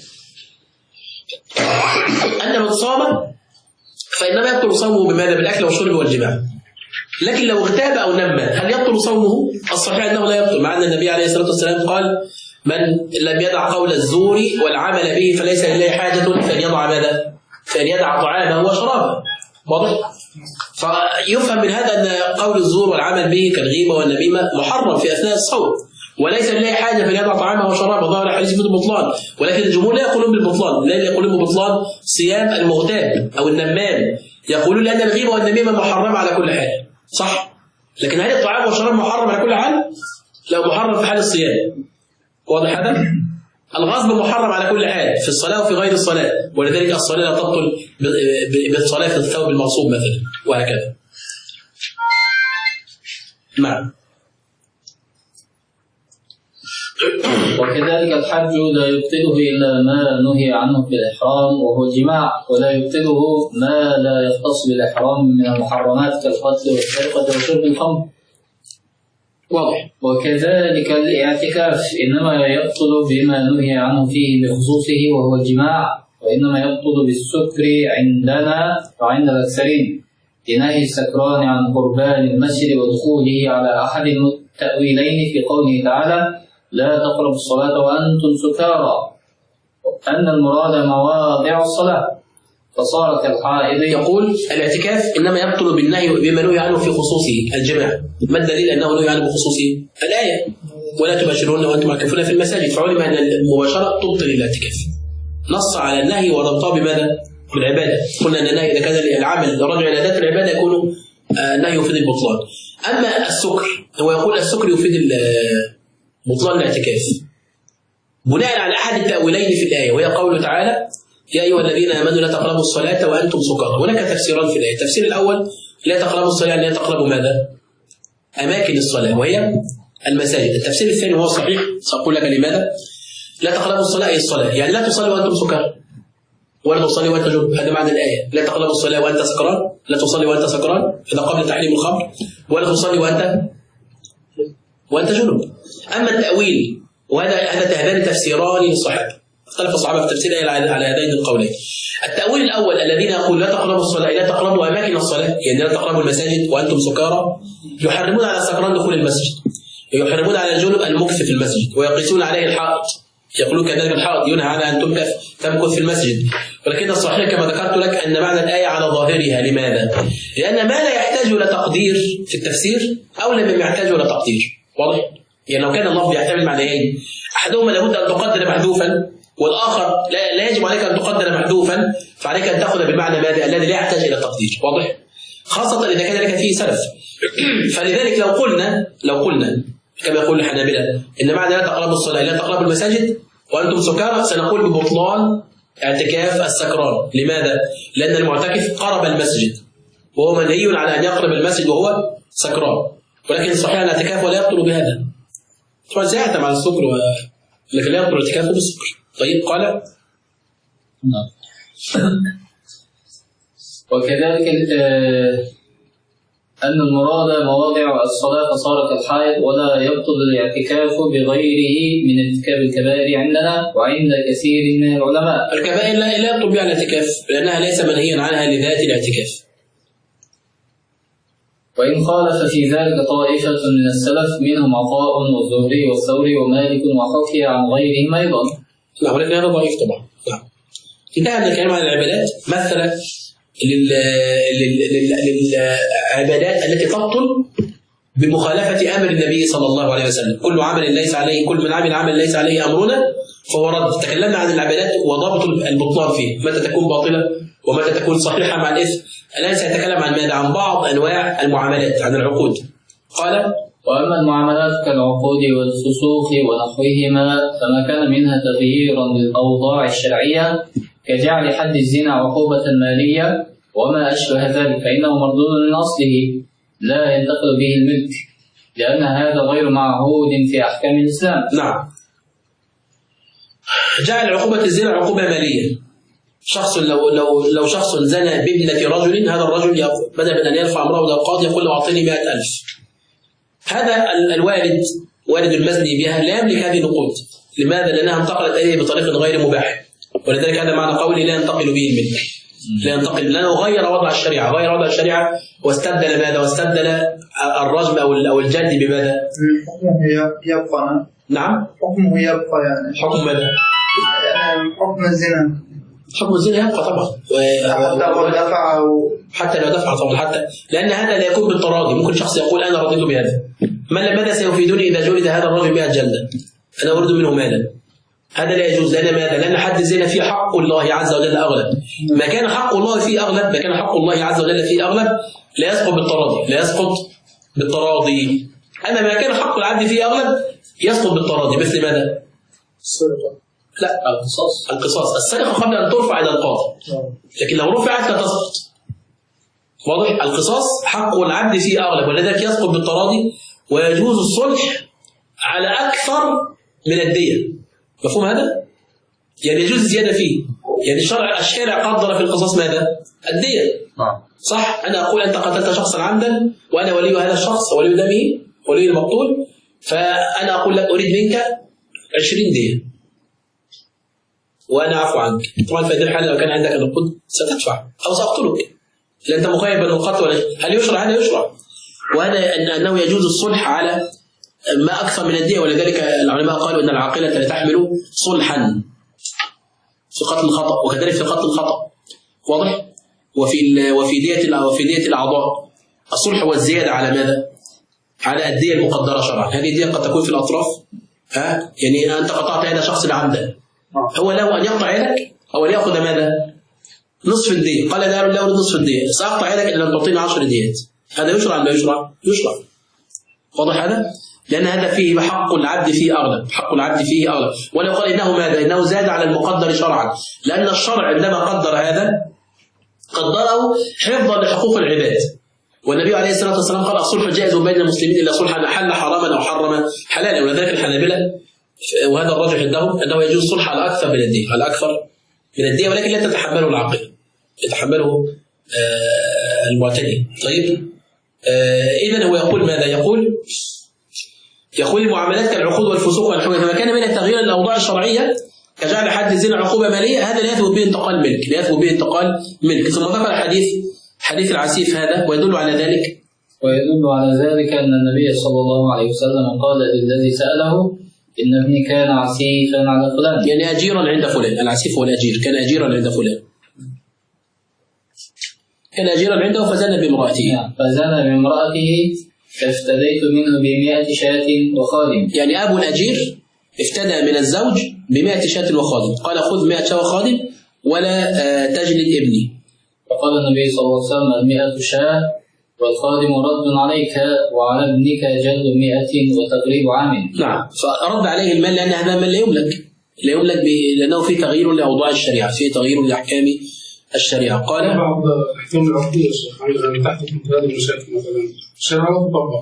أن من صام فإنما يبطل صومه بماذا؟ بالأكل والشرب والجماع. لكن لو اغتاب أو نم هل يبطل صومه؟ الصحيح أنه لا يبطل، مع أن النبي عليه الصلاة والسلام قال: من لم يدع قول الزور والعمل به فليس لله حاجة فإن يضع ماذا؟ فإن يدع طعامه وشرابه. واضح؟ فيفهم من هذا أن قول الزور والعمل به كالغيبة والنميمة محرم في أثناء الصوم، وليس لله حاجة فإن يدع طعامه وشرابه. ظاهر الحديث في البطلان، ولكن الجمهور لا يقولون بالبطلان، لا يقولون ببطلان صيام المغتاب أو النمام، يقولون لأن الغيبة والنميمة محرمة على كل حال، صح؟ لكن هل الطعام والشراب محرم على كل حال؟ لا، محرم في حال الصيام. واضح هذا؟ الغصب محرم على كل حال في الصلاة وفي غير الصلاة، ولذلك الصلاة لا تبطل بالصلاة في الثوب المغصوب مثلا، وهكذا. نعم. وكذلك الحج لا يبطله إلا ما نهي عنه في الإحرام وهو الجماع، ولا يبطله ما لا يختص بالإحرام من المحرمات كالقتل والسرقة وشرب الخمر. واضح. وكذلك الاعتكاف إنما يبطل بما نهي عنه فيه بخصوصه وهو الجماع، وإنما يبطل بالسكر عندنا وعند الأكثرين لنهي السكران عن قربان المسجد ودخوله على أحد التأويلين في قوله تعالى: لا تقربوا الصلاة وأنتم سكارى، أن المراد مواضع الصلاة فصارت الحائض. يقول الاعتكاف إنما يبطل بالنهي بما نهي عنه في خصوصه الجماع. ما الدليل أنه نهي عنه بخصوصه؟ الآية: ولا تباشرون وأنتم عاكفون في المساجد، فعلم أن المباشرة تبطل الاعتكاف. نص على النهي وربطه بماذا؟ بالعبادة. قلنا أن النهي إذا كان العمل رجع إلى ذات العبادة يكون النهي يفيد البطلان. أما السكر هو يقول السكر يفيد بطلان الاعتكاف بناء على أحد التأويلين في الآية، وهي قوله تعالى: يا أيها الذين آمنوا لا تقربوا الصلاة وأنتم سكارى. هناك تفسيران في الآية. التفسير الأول: لا تقربوا الصلاة لا تقربوا ماذا؟ أماكن الصلاة وهي المساجد. التفسير الثاني وهو صحيح، سأقول لك لماذا. لا تقربوا الصلاة أي الصلاة، يعني لا تصلي وأنتم سكارى ولا تصلي وأنت جنب. هذا معنى الآية: لا تقربوا الصلاة وأنت سكران، لا تصلي وأنت سكران هذا قبل تحريم الخمر، ولا تصلي وأنت جنب. أما التأويل، هذان تفسيران للصحابة، اختلف الصحابة في تفسير الآية على هذين القولين. التأويل الأول الذين يقولون لا تقربوا الصلاة لا تقربوا أماكن الصلاة، يعني لا تقربوا المساجد وأنتم سكارى، يحرمون على السكران دخول المسجد، ويحرمون على الجنب المكث في المسجد، ويقيسون عليه الحائط، يقولون كذلك الحائط ينهى على أن تمكث في المسجد. ولكن الصحيح كما ذكرت لك أن معنى الآية على ظاهرها. لماذا؟ لأن ما لا يحتاج إلى تقدير في التفسير أولى مما يحتاج إلى تقدير. واضح؟ يعني لو كان اللفظ يحتمل معنيين، أحدهما لابد أن تقدر محذوفا، والآخر لا يجب عليك أن تقدر محذوفا، فعليك أن تأخذ بالمعنى ماذا؟ الذي لا يحتاج إلى تقدير. واضح؟ خاصة إذا كان لك فيه سلف. فلذلك لو قلنا كما يقول الحنابلة إن معنى لا تقربوا الصلاة لا تقربوا المساجد وأنتم سكارى، سنقول ببطلان اعتكاف السكران. لماذا؟ لأن المعتكف قرب المسجد وهو منهي على أن يقرب المسجد وهو سكران، ولكن صحيح الاعتكاف ولا يبطل بهذا. طبعا سيأتم على السكر لكن لا يبطل الاعتكاف بالسكر. طيب قال نعم. وكذلك أن المراد مواضع الصلاة فصارت الحائض، ولا يبطل الاعتكاف بغيره من ارتكاب الكبائر عندنا وعند كثير من العلماء. الكبائر لا يبطل بها الاعتكاف لأنها ليس منهيا عنها لذات الاعتكاف. وإن خالف في ذلك طائفة من السلف منهم عطاء والزهري والثوري ومالك وحكي عن غيرهم أيضا. نعم، ولكن هذا ضعيف طبعا. نعم. انتهى من الكلام عن العبادات. مثل للعبادات التي تبطل بمخالفة أمر النبي صلى الله عليه وسلم. كل من عمل عمل ليس عليه أمرنا فهو رد. تكلمنا عن العبادات وضبط البطلان فيه، متى تكون باطلة ومتى تكون صحيحة مع الإثم. الآن سيتكلم عن ماذا؟ عن بعض أنواع المعاملات، عن العقود. قال: وأما المعاملات كالعقود والفسوق ونحوهما فما كان منها تغييرا للأوضاع الشرعية كجعل حد الزنا عقوبة مالية وما أشبه ذلك، فإنه مردود من أصله لا ينتقل به الملك، لأن هذا غير معهود في أحكام الإسلام. نعم. جعل عقوبة الزنا عقوبة مالية. شخص لو شخص زنى بابنة رجل، هذا الرجل بدل من أن يرفع امرأة إلى القاضي يقول له أعطيني 100,000. هذا الوالد والد المزني بها لا يملك هذه النقود. لماذا؟ لأنها انتقلت إليه بطريق غير مباح، ولذلك هذا معنى قولي لا ينتقل به الملك. لا ينتقل، لأنه غير وضع الشريعة، غير وضع الشريعة واستبدل ماذا؟ واستبدل الرجم أو الجلد بماذا؟ حكمه يبقى. نعم. حكمه يبقى يعني. حكم ماذا؟ حكم الزنا. حكم الزنا يبقى طبعا. حتى لو دفع طبعا، حتى لأن هذا لا يكون بالتراضي. ممكن شخص يقول أنا رضيت بهذا، ماذا سيفيدني إذا جلد هذا الرجل 100 جلدة؟ أنا أريد منه مالا. هذا لا يجوز. لأن ماذا؟ لأن حد الزنا فيه حق الله عز وجل أغلب. ما كان حق الله فيه أغلب، ما كان حق الله عز وجل فيه أغلب لا يسقط بالتراضي، لا يسقط بالتراضي. أما ما كان حق العبد فيه أغلب يسقط بالتراضي. مثل ماذا؟ السرقة. لا، القصاص. السرقة قبل أن ترفع إلى القاضي، لكن لو رفعت لا تسقط. واضح؟ القصاص حق العبد فيه أغلب، ولذلك يسقط بالتراضي، ويجوز الصلح على أكثر من الدية. مفهوم هذا؟ يعني يجوز الزيادة فيه. يعني الشارع قدر في القصاص ماذا؟ الدية. صح؟ أنا أقول أنت قتلت شخصا عمدا وأنا ولي هذا الشخص، ولي دمه، ولي المقتول، فأنا أقول لك أريد منك 20 دية وأنا أعفو عنك. طبعا في هذه الحالة لو كان عندك النقود ستدفع أو سأقتلك، لأن أنت مخيب بالقتل ولا شيء. هل يشرع؟ هذا يشرع. وهذا أنه يجوز الصلح على ما أكثر من الدية، ولذلك العلماء قالوا أن العاقلة لا تحمل صلحا في قتل الخطأ، وكذلك في قتل الخطأ. واضح؟ وفي دية الأعضاء الصلح والزيادة على ماذا؟ على الدية المقدرة شرعا. هذه الدية قد تكون في الأطراف. يعني أنت قطعت يد شخص عمدا، هو له أن يقطع يدك أو أن يأخذ ماذا؟ نصف الدية. قال لا أريد نصف الدية، سأقطع يدك إن لم تعطيني 10 ديات. هذا يشرع أم لا يشرع؟ يشرع. واضح هذا؟ لأن هذا فيه حق العبد فيه أغلب، حق العبد فيه أغلب. ولو قال إنه ماذا؟ إنه زاد على المقدر شرعا، لأن الشرع عندما قدر هذا قدره حفظا لحقوق العباد. والنبي عليه الصلاة والسلام قال الصلح جائز بين المسلمين إلا صلحا أحل حراما أو حرم حلالا. ولذلك الحنابلة وهذا الراجح عندهم أنه يجوز الصلح على أكثر من الدية، على أكثر من الدية، ولكن لا تتحمله العاقل، يتحمله المعتدي. طيب، إذن هو يقول ماذا؟ يقول المعاملات كالعقود والفسوق والحكم، فما كان من التغيير الأوضاع الشرعية كجعل حد الزنا عقوبة مالية، هذا لا يثبت به انتقال ملك، لا يثبت به انتقال ملك. ثم ذكر حديث العسيف هذا، ويدل على ذلك أن النبي صلى الله عليه وسلم قال للذي سأله إن ابني كان عسيفا على فلان، يعني أجيرا عند فلان. العسيف هو الأجير، كان أجيرا عند فلان، كان أجيرا عنده فزنى بامرأته. فافتديت منه ب100 شاة وخادم. يعني أبو الأجير افتدى من الزوج ب100 شاة وخادم، قال خذ 100 شاة وخادم ولا تجلد ابني. فقال النبي صلى الله عليه وسلم 100 شاة والخادم رد عليك وعلى ابنك جلد 100 وتغريب عام. نعم، فرد عليه المال لأن هذا المال لا يملك لأنه في تغيير لأوضاع الشريعة، في تغيير لأحكام الشريعة. قال بعض أحكام العقود عندما تحت هذه المشاكل مثلا الشريعة تطبق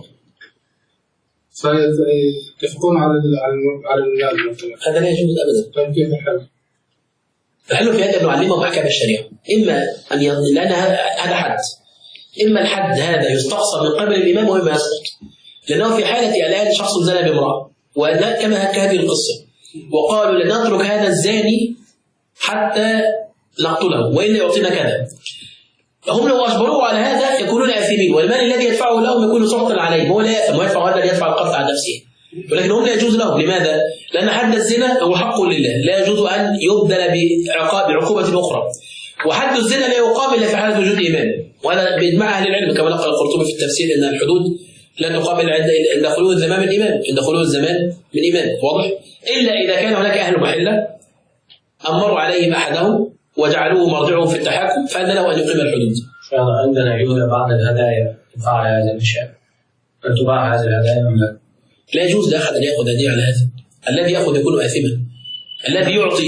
فيتفقون على المال مثلا، هذا لا يجوز أبدا. طيب كيف الحل؟ الحل في هذا أن نعلمهم أحكام الشريعة، إما أن لأن هذا حد، إما الحد هذا يستقصى من قبل الإمام وإما يسقط، لأنه في حالة الآن شخص زنى بامرأة كما هذه القصة، وقالوا لن نترك هذا الزاني حتى نقتله وإلا يعطينا كذا. هم لو أجبروه على هذا يكونون آثمين، والمال الذي يدفعه لهم يكون سخطا عليه، هو لا يأثم ويدفع هذا يدفع القتل عن نفسه، ولكن هم لا يجوز لهم. لماذا؟ لأن حد الزنا هو حق لله، لا يجوز أن يبدل بعقوبة أخرى، وحد الزنا لا يقام إلا في حالة وجود إمام، وهذا بإجماع أهل العلم كما نقل القرطبي في التفسير أن الحدود لا تقام إلا عند خلو الزمان من إمام، عند خلو الزمان من إمام. واضح؟ إلا إذا كان هناك أهل محلة أمروا عليهم أحدهم وجعلوه مرجعهم في التحاكم فإن له أن يقيم الحدود. عندنا يوجد بعض الهدايا تدفع على هذه الأشياء، هل تباع هذه الهدايا أم لا؟ لا يجوز لأحد أن يأخذ هدية على هذا. الذي يأخذ يكون آثما، الذي يعطي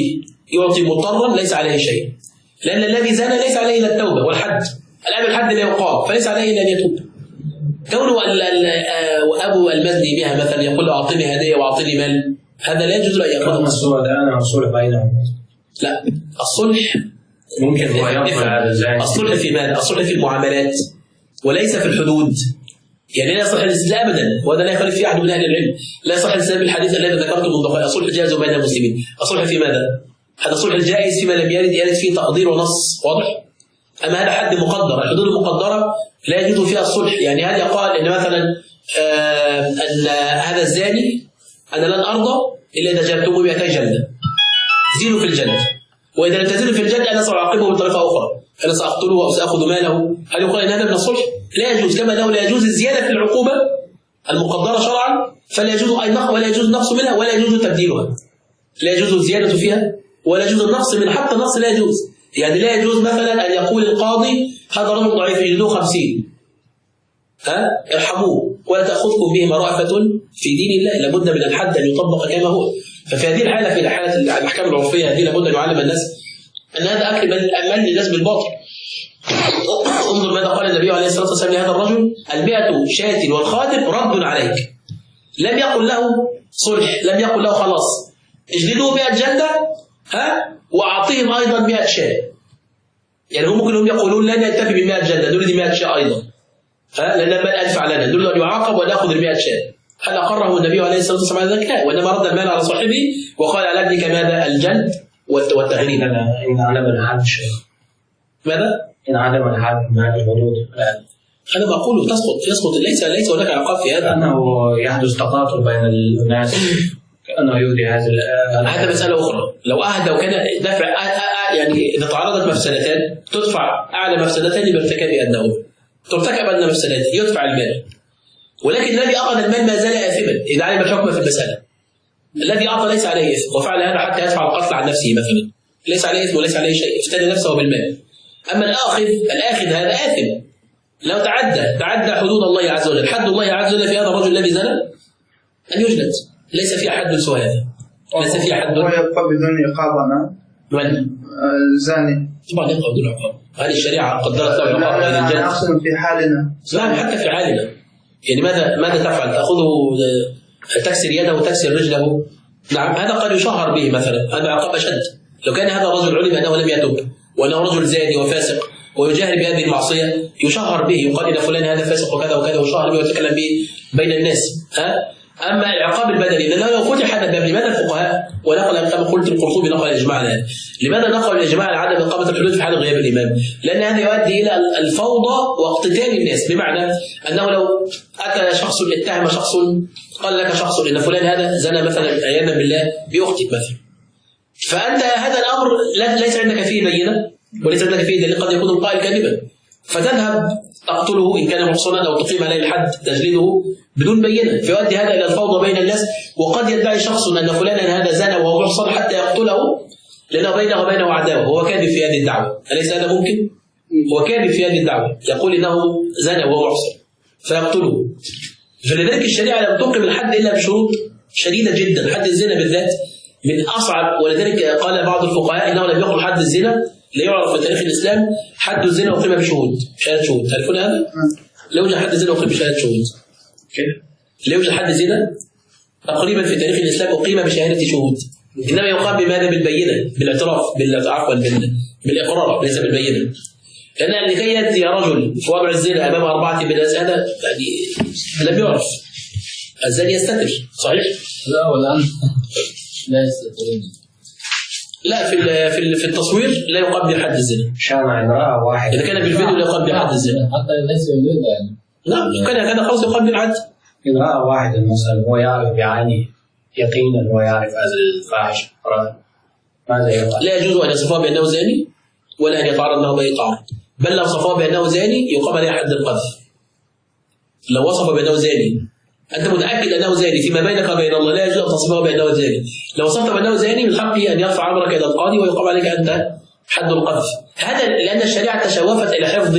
يعطي مضطرا ليس عليه شيء، لأن الذي زنى ليس عليه إلا التوبة والحد، الآن الحد لا يقام فليس عليه إلا أن يتوب. كونه أبو المزني بها مثلا يقول له أعطني هدية وأعطني مال، هذا لا يجوز له أن يأخذه. الصلح بينهم. لا، الصلح ممكن الصلح في مال، الصلح في المعاملات وليس في الحدود. يعني لا يصح الاستسلام ابدا، وهذا لا يخالف فيه احد من اهل العلم، لا يصح الاستسلام بالحديث الذي ذكرته منذ قليل، الصلح جائز بين المسلمين. الصلح في ماذا؟ هذا الصلح الجائز فيما لم يرد فيه تقدير ونص واضح. اما هذا حد مقدر، الحدود المقدره لا يجوز فيها الصلح. يعني هل يقال ان مثلا ان هذا الزاني انا لن ارضى الا اذا جلدتموه 200 جلده، زينوا في الجلد، واذا لم تزينوا في الجلد انا ساعاقبه بطريقه اخرى، انا ساقتله او ساخذ ماله. هل يقال ان هذا من الصلح؟ لا يجوز، كما انه لا يجوز الزياده في العقوبه المقدره شرعا فلا يجوز اي نقص، ولا يجوز النقص منها ولا يجوز تبديلها. لا يجوز الزياده فيها ولا يجوز النقص منها، حتى النقص لا يجوز. يعني لا يجوز مثلا ان يقول القاضي هذا رجل ضعيف يجلدوه 50، ارحموه ولا تاخذكم بهما رأفة في دين الله، لابد من الحد ان يطبق كما هو. ففي هذه الحاله، في حاله الاحكام العرفيه هذه، لابد ان يعلم الناس ان هذا اكل مال الناس بالباطل. انظر ماذا قال النبي عليه الصلاه والسلام لهذا الرجل: 100 شاة والخادم رد عليك. لم يقل له صلح، لم يقل له خلاص اجلدوه 100 جلده واعطيهم ايضا 100 شاة. يعني هم ممكن يقولون لن نكتفي ب 100 جلده، نريد 100 شاة ايضا، لان المال ادفع لنا، نريد ان يعاقب وناخذ ال 100 شاة. هل اقره النبي عليه الصلاه والسلام على ذلك؟ لا، وانما رد المال على صاحبه وقال على ابنك ماذا؟ الجلد والتغريب. ان عدم الحد شيء. ماذا؟ ان عدم الحد من هذه الحدود هذا ما اقوله يسقط، ليس هناك عقاب في هذا. انه يحدث تقاتل بين الناس كانه يؤذي هذا مساله اخرى. لو اهدى وكان دفع، يعني اذا تعارضت مفسدتان تدفع اعلى مفسدتان بارتكاب ادناهما، ترتكب ادنى مفسدتان يدفع المال. ولكن الذي اخذ المال ما زال اثما اذا علم الحكم في المساله. الذي اعطى ليس عليه اثم وفعل هذا حتى يدفع القتل عن نفسه مثلا، ليس عليه اثم وليس عليه شيء، افتدى نفسه بالمال. اما الاخذ هذا اثم، لو تعدى حدود الله عز وجل. حد الله عز وجل في هذا الرجل الذي زنى ان يجلد، ليس في حد سوى هذا، ليس في حد. ويبقى بدون عقاب من الزاني طبعا يبقى بدون عقاب. هذه الشريعه قدرت له عقاب غير الجلد. اقصد في حالنا، نعم حتى في حالنا. يعني ماذا تفعل؟ تاخذه تكسر يده وتكسر رجله؟ نعم، هذا قد يشهر به مثلا، هذا عقاب اشد. لو كان هذا الرجل علم انه لم يتب وانه رجل زاني وفاسق ويجاهر بهذه المعصيه، يشهر به، يقال ان فلان هذا فاسق وكذا وكذا، ويشهر به ويتكلم به بين الناس. اما العقاب البدني، لانه لو فتح هذا الباب، لماذا الفقهاء ونقل كما قلت القرطبي نقل الاجماع على هذا؟ لماذا نقل الاجماع على عدم اقامه الحدود في حال غياب الامام؟ لان هذا يؤدي الى الفوضى واقتتال الناس، بمعنى انه لو اتى شخص اتهم شخص، قال لك شخص ان فلان هذا زنى مثلا عياذا بالله باختك مثلا، فانت هذا الامر ليس عندك فيه بينه وليس عندك فيه دليل، قد يكون القائل كاذبا، فتذهب تقتله ان كان محصنا او تقيم عليه الحد تجلده بدون بينه، فيؤدي هذا الى الفوضى بين الناس. وقد يدعي شخص ان فلانا هذا زنى وهو محصن حتى يقتله لانه بينه وبينه عداوه، وهو كاذب في هذه الدعوه. اليس هذا ممكن؟ هو كاذب في هذه الدعوه، يقول انه زنى وهو محصن فيقتله. فلذلك الشريعه لم تقم الحد الا بشروط شديده جدا. حد الزنا بالذات من اصعب، ولذلك قال بعض الفقهاء انه لم يقم حد الزنا، لا يعرف في تاريخ الاسلام حد الزنا وقيم بشهود، شهاده شهود. تعرفون هذا؟ لا يوجد حد الزنا وقيم بشهاده شهود. كيف؟ لا يوجد حد الزنا تقريبا في تاريخ الاسلام اقيم بشهاده شهود، انما يقام بماذا؟ بالبينه، بالاعتراف، عفوا بالاقرار، ليس بالبينه. لان لكي ياتي رجل في وضع الزنا امام 4 من الناس، هذا يعني لم يعرف. الزاني يستتر، صحيح؟ لا والان لا يستترون. لا، في التصوير لا يقام بحد الزنا. شامع امرأة واحد إذا كان بالفيديو لا يقام بحد الزنا. حتى ليس يريد يعني. نعم، كان خلاص يقام بالحد. امرأة واحد مثلا هو يعرف بعينه يقينا، هو يعرف هذا الفاحش، ماذا يقال؟ لا يجوز أن يصفه بأنه زاني ولا أن يتعرض له بأي تعرض، بل لو صفه بأنه زاني يقام عليه حد القذف. لو وصف بأنه زاني أنت متأكد أنه زاني فيما بينك وبين الله، لا يجوز أن تصفه بأنه زاني. لو وصفت بأنه زاني من حقه أن يرفع أمرك إلى القاضي ويقام عليك أنت حد القذف. هذا لأن الشريعة تشوفت إلى حفظ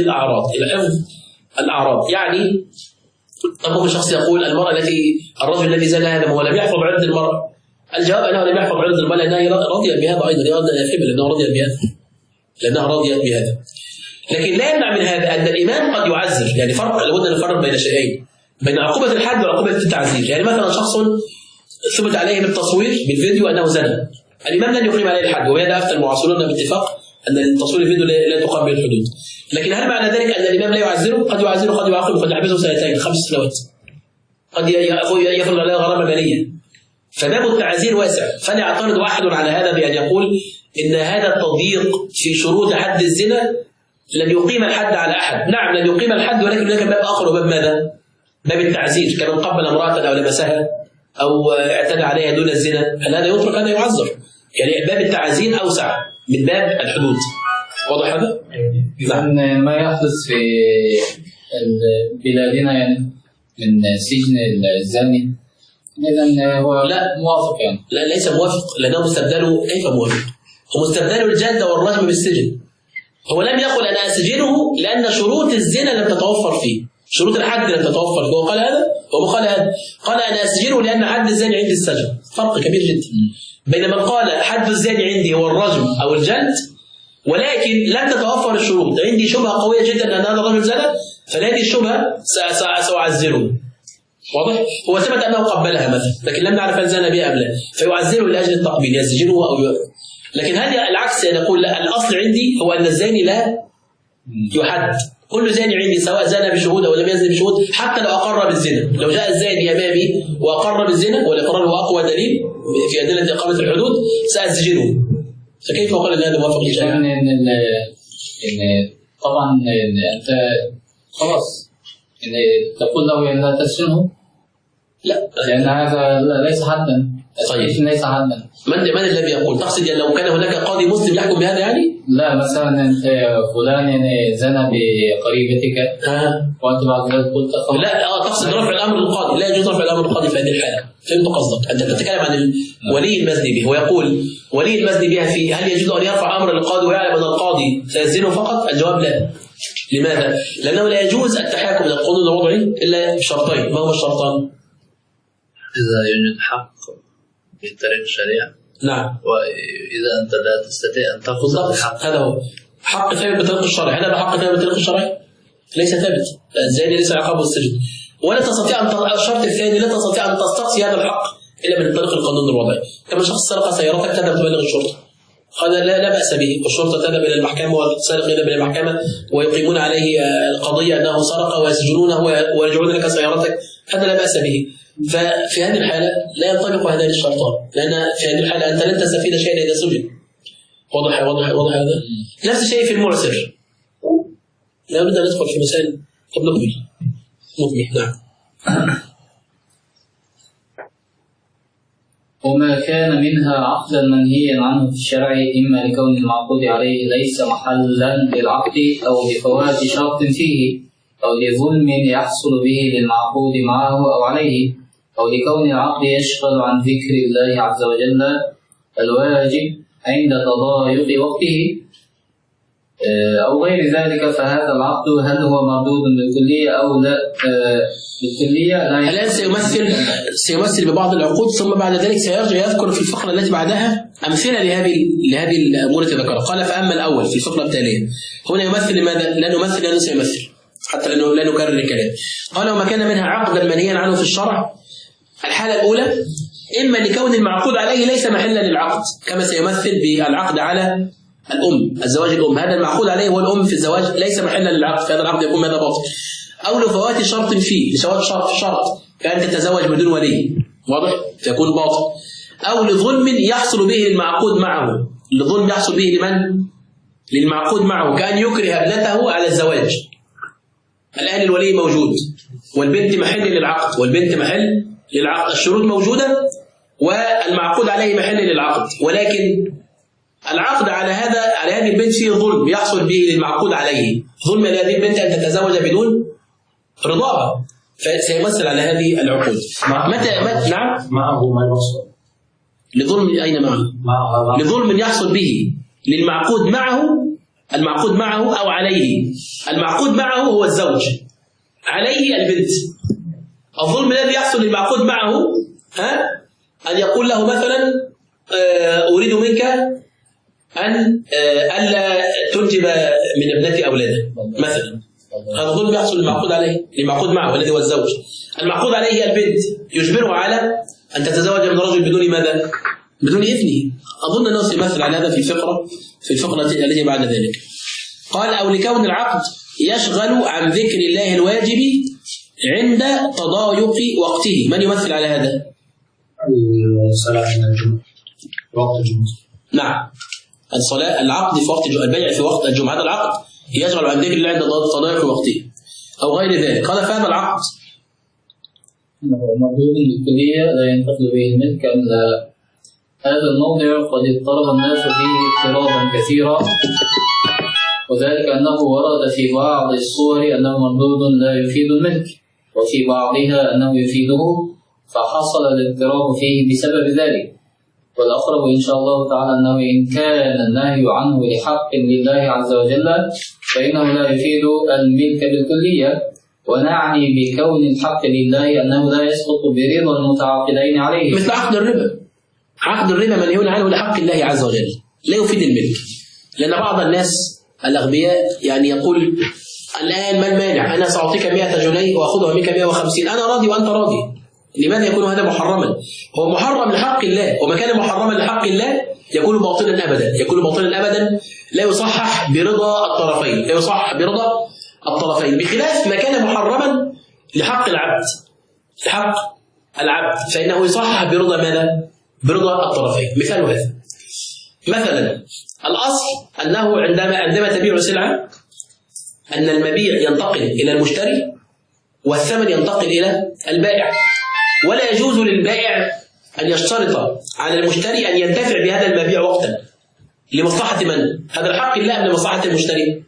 الأعراض، يعني طب الشخص يقول المرأة الرجل الذي زنى هذا هو لم يحفظ عرض المرأة، الجواب أنه لم يحفظ عرض المرأة لأنها راضية بهذا أيضا، هي أيضا يحب لأنها راضية بهذا، لأنها راضية بهذا. لكن لا يمنع من هذا أن الإمام قد يعزر، يعني فرق لابد أن نفرق بين شيئين، بين عقوبة الحد وعقوبة التعزير. يعني مثلا شخص ثبت عليه بالتصوير بالفيديو أنه زنى، الإمام لن يقيم عليه الحد، وهذا أفتى المعاصرون باتفاق أن التصوير الفيديو لا تقام به الحدود. لكن هل معنى ذلك أن الإمام لا يعزره؟ قد يعزره، قد يعاقبه، قد يحبسه 2 5 سنوات، قد يفرض عليه غرامة مالية. فباب التعزير واسع، فلا يعترض أحد على هذا بأن يقول إن هذا التضييق في شروط حد الزنا لن يقيم الحد على أحد. نعم لن يقيم الحد، ولكن هناك باب آخر، وباب ماذا؟ باب التعزير، كمن قبل امرأة أو لمسها أو اعتدى عليها دون الزنا، هل هذا يترك؟ هذا يعذر. يعني باب التعزير أوسع من باب الحدود. واضح هذا؟ نعم. ما يحدث في بلادنا يعني من سجن الزاني، إذا هو لا موافق يعني؟ لا ليس موافق، لأنه مستبدله. كيف موافق؟ هو مستبدله الجلد والرجم بالسجن. هو لم يقل أنا أسجنه لأن شروط الزنا لم تتوفر فيه، شروط الحد لم تتوفر فيه. هو قال هذا، هو قال هذا، قال أنا أسجنه لأن حد الزاني عندي السجن. فرق كبير جدا. بينما قال حد الزاني عندي هو الرجم أو الجلد، ولكن لم تتوفر الشروط. عندي شبهة قوية جدا أن هذا الرجل زنى، فلهذه الشبهة سأعزره. واضح؟ هو ثبت أنه قبلها مثلا، لكن لم نعرف هل زنى بها أم لا، فيعزره لأجل التقبيل، يسجنه أو لكن هذه العكس. نقول لا، الأصل عندي هو أن الزاني لا يحد. كل زاني عندي سواء زنى بشهود أو لم يزن بشهود، حتى لو أقر بالزنا، لو جاء الزاني أمامي وأقر بالزنا والإقرار هو أقوى دليل في أدلة إقامة الحدود، سأسجنه. فكيف أقول أن هذا موافق للشرع؟ طبعا أنت خلاص تقول له أن لا تسجنه؟ لا، لأن هذا ليس حدا. طيب ليس حدا. من الذي يقول؟ تقصد لو كان هناك قاضي مسلم يحكم بهذا يعني؟ لا، مثلا أنت فلان يعني زنى بقريبتك وأنت بعد ذلك قلت لا تقصد رفع الأمر للقاضي. لا يجوز رفع الأمر للقاضي في هذه الحالة. فهمت قصدك؟ أنت تتكلم عن ولي المزني به، ويقول ولي المزني بها في هل يجوز أن يرفع أمر للقاضي ويعلم أن القاضي سيزنه فقط؟ الجواب لا. لماذا؟ لأنه لا يجوز التحاكم إلى القانون الوضعي إلا بشرطين. ما هو الشرطان؟ إذا يوجد حق في طريق الشريعة، نعم، وإذا أنت لا تستطيع أن تأخذ الحق، هذا هو حق ثابت بطريق الشرع. هذا حق ثابت بطريق الشرع ليس ثابت، الزاني ليس عقابه السجن. ولا تستطيع أن الشرط الثاني لا تستطيع أن تستقصي هذا الحق إلا من طريق القانون الوضعي. كما شخص سرق سيارتك تذهب تبلغ الشرطة، هذا لا بأس به، والشرطة تذهب إلى المحكمة والسارق يذهب إلى المحكمة ويقيمون عليه القضية أنه سرق ويسجنونه ويرجعون لك سيارتك، هذا لا بأس به. ففي هذه الحالة لا ينطبق هذان الشرطان، لأن في هذه الحالة أنت لن تستفيد شيئا إذا سجن. واضح هذا؟ نفس الشيء في المعسر. لا بد أن ندخل في مسائل. طب نكمل. نعم. وما كان منها عقدا منهيا عنه في الشرع، إما لكون المعقود عليه ليس محلا للعقد، أو لفوات شرط فيه، أو لظلم يحصل به للمعقود معه أو عليه، أو لكون العقد يشغل عن ذكر الله عز وجل الواجب عند تضايق وقته، أو غير ذلك. فهذا العقد هل هو مردود بالكلية أو لا بالكلية؟ الآن سيمثل ببعض العقود، ثم بعد ذلك سيرجع يذكر في الفقرة التي بعدها أمثلة لهذه الأمور التي ذكرها. قال فأما الأول في الفقرة التالية، هنا يمثل لماذا؟ لا نمثل لأنه سيمثل حتى لأنه لا نكرر الكلام. قال وما كان منها عقدا منهيا عنه في الشرع، الحالة الأولى إما لكون المعقود عليه ليس محلا للعقد، كما سيمثل بالعقد على الأم، الزواج الأم، هذا المعقود عليه هو الأم في الزواج ليس محلا للعقد، فهذا العقد يكون ماذا؟ باطل. أو لفوات شرط فيه، لفوات شرط كأن تتزوج بدون ولي، واضح؟ فيكون باطل. أو لظلم يحصل به للمعقود معه، لظلم يحصل به لمن؟ للمعقود معه، كأن يكره ابنته على الزواج. الآن الولي موجود والبنت محل للعقد، الشروط موجودة والمعقود عليه محل للعقد، ولكن العقد على هذه البنت فيه ظلم يحصل به للمعقود عليه، ظلم لهذه البنت أن تتزوج بدون رضاها، فسيمثل على هذه العقود. نعم؟ معه ما يوصل لظلم. أين معه؟ لظلم يحصل به للمعقود معه، المعقود معه أو عليه. المعقود معه هو الزوج، عليه البنت. الظلم الذي يحصل للمعقود معه أن يقول له مثلا أريد منك أن ألا تنجب من ابنتي أولادا مثلا. هذا ظلم يحصل للمعقود عليه، للمعقود معه الذي هو الزوج. المعقود عليه هي البنت، يجبره على أن تتزوج من رجل بدون ماذا؟ بدون إذنه. أظن أنه سيمثل على هذا في الفقرة التي بعد ذلك. قال أو لكون العقد يشغل عن ذكر الله الواجب عند تضايق وقته. من يمثل على هذا؟ الصلاة من الجمعة، وقت الجمعة. نعم، الصلاة العقد في وقت البيع في وقت الجمعة، هذا العقد يشغل عن ذكر الله عند تضايق وقته أو غير ذلك. قال فهذا العقد مردود بالكلية لا ينتقل به الملك أم لا. هذا الموضع قد اضطرب الناس فيه اضطرابا كثيرا، وذلك أنه ورد في بعض الصور أنه مردود لا يفيد الملك، وفي بعضها أنه يفيده، فحصل الاضطراب فيه بسبب ذلك. والأقرب إن شاء الله تعالى أنه إن كان النهي عنه لحق لله عز وجل فإنه لا يفيد الملك بالكلية، ونعني بكون الحق لله أنه لا يسقط برضا المتعاقدين عليه. مثل عقد الربا. عقد الربا منهي عنه لحق الله عز وجل، لا يفيد الملك. لأن بعض الناس الأغبياء يعني يقول الآن ما المانع، أنا سأعطيك 100 جنيه وأخذها منك 150، أنا راضي وأنت راضي. لماذا يكون هذا محرما؟ هو محرم لحق الله، وما كان محرما لحق الله يكون باطلا أبدا، يكون باطلا أبدا، لا يصحح برضا الطرفين، لا يصحح برضا الطرفين، بخلاف ما كان محرما لحق العبد، لحق العبد فإنه يصحح برضا ماذا؟ برضا الطرفين. مثال هذا مثلا الأصل أنه عندما تبيع سلعة أن المبيع ينتقل إلى المشتري والثمن ينتقل إلى البائع، ولا يجوز للبائع أن يشترط على المشتري أن ينتفع بهذا المبيع وقتا. لمصلحة من؟ هذا الحق لله أم لمصلحة المشتري؟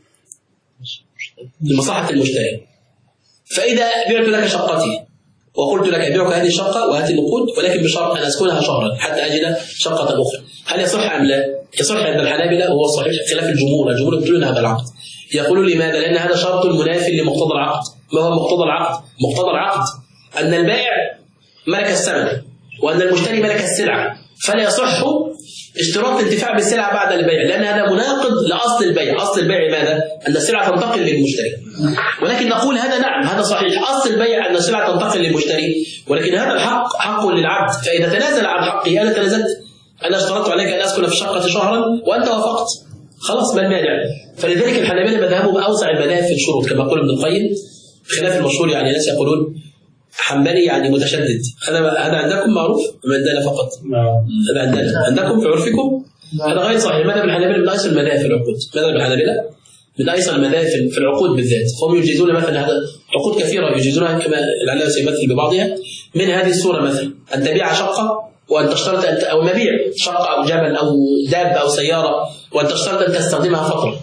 لمصلحة المشتري. فإذا بعت لك شقتي وقلت لك أبيعك هذه الشقة وهذه النقود، ولكن بشرط أن أسكنها شهرا حتى أجد شقة أخرى، هل يصح أم لا؟ يصح عند الحنابلة وهو الصحيح خلاف الجمهور. الجمهور يقولون هذا العقد. يقولون لماذا؟ لأن هذا شرط مناف لمقتضى العقد. ما هو مقتضى العقد؟ مقتضى العقد أن البائع ملك الثمن وأن المشتري ملك السلعة، فلا يصح اشتراط الانتفاع بالسلعة بعد البيع، لأن هذا مناقض لأصل البيع. أصل البيع ماذا؟ أن السلعة تنتقل للمشتري. ولكن نقول هذا نعم، هذا صحيح، أصل البيع أن السلعة تنتقل للمشتري، ولكن هذا الحق حق للعبد. فإذا تنازل عن حقه، أنا تنازلت، أنا اشترطت عليك أن أسكن في الشقة شهرا وأنت وافقت، خلاص ما المانع؟ فلذلك الحنابلة مذهبهم أوسع المذاهب في الشروط كما يقول ابن القيم، خلاف المشهور. يعني ناس يقولون حنبلي يعني متشدد. هذا عندكم معروف أم عندنا فقط؟ هذا عندكم في عرفكم؟ هذا غير صحيح. مذهب الحنابلة من أيسر المذاهب في العقود، مذهب الحنابلة من أيسر المذاهب في العقود بالذات. هم يجيزون مثلا هذا عقود كثيرة يجيزونها كما العلامة سيمثل ببعضها، من هذه الصورة مثلا أن تبيع شقة وأن تشترط أو مبيع شقة أو جبل أو دابة أو سيارة وأن تشترط أن تستخدمها فترة.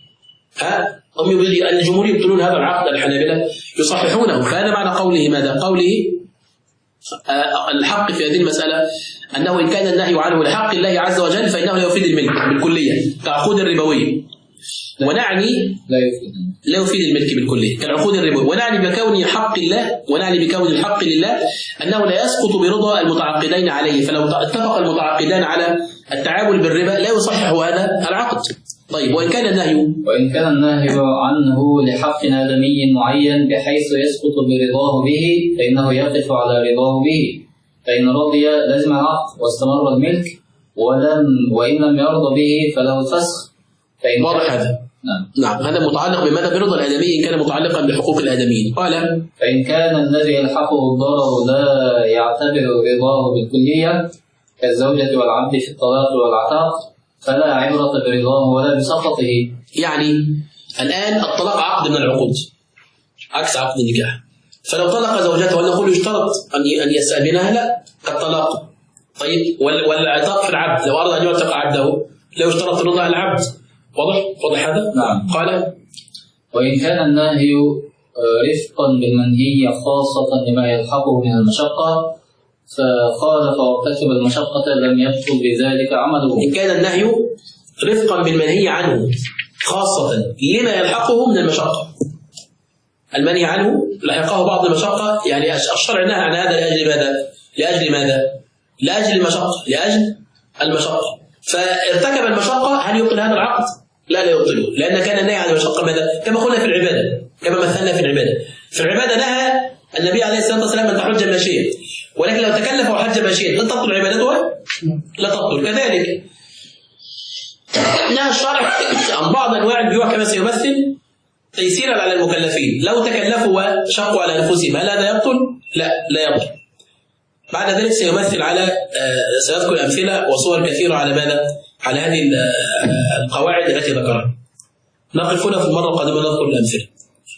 الجمهور يبطلون هذا العقد، الحنابلة يصححونه. فهذا معنى قوله ماذا؟ قوله الحق في هذه المسألة أنه إن كان النهي عنه لحق الله عز وجل فإنه لا يفيد الملك بالكلية كعقود الربوية، ونعني لا يفيد الملك بالكلية كالعقود الربوية، ونعني بكون حق الله، ونعني بكون الحق لله أنه لا يسقط برضا المتعاقدين عليه. فلو اتفق المتعاقدان على التعامل بالربا لا يصحح هذا العقد. طيب وإن كان النهي عنه لحق آدمي معين بحيث يسقط برضاه به فإنه يقف على رضاه به، فإن رضي لازم العقد واستمر الملك، وإن لم يرضى به فله فسخ. واضح هذا؟ نعم هذا متعلق بماذا؟ برضا الآدمي إن كان متعلقا بحقوق الآدميين. قال فإن كان الذي يلحقه الضرر لا يعتبر رضاه بالكلية كالزوجة والعبد في الطلاق والعتاق فلا عبرة برضاه ولا بسقطه. يعني الآن الطلاق عقد من العقود عكس عقد النكاح، فلو طلق زوجته ولا نقول يشترط أن يستأذنها لا كالطلاق. طيب والعتاق في العبد لو أراد أن يعتق عبده لا يشترط رضا العبد. واضح هذا؟ نعم. قال وإن كان النهي رفقا بالمنهي خاصة لما يلحقه من المشقة فخالف وارتكب المشقة لم يبطل بذلك عمله. إن كان النهي رفقا بالمنهي عنه خاصة لما يلحقه من المشقة، المنهي عنه لحقه بعض المشقة، يعني الشرع نهى عن هذا لأجل ماذا؟ لأجل المشقة فارتكب المشقة. هل يبطل هذا العقد؟ لا يبطله، لأن كان النهي عن المشقة ماذا؟ كما قلنا في العبادة، كما مثلنا في العبادة نهى النبي عليه الصلاة والسلام أن تحج ماشيا، ولكن لو تكلف وحج ماشيا هل تبطل عبادتها؟ لا تبطل. كذلك نهى الشرع عن بعض أنواع البيوع كما سيمثل تيسيرا على المكلفين، لو تكلفوا وشقوا على أنفسهم هل هذا يبطل؟ لا يبطل. بعد ذلك سيمثل على سيذكر أمثلة وصور كثيرة على ماذا؟ على هذه القواعد التي ذكرها. نقف هنا في المرة القادمة نذكر الأمثلة.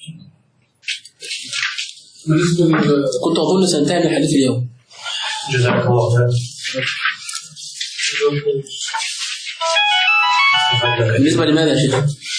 كنت أظن سنتهي من الحديث اليوم. جزاك الله خير. بالنسبة لماذا يا شيخ؟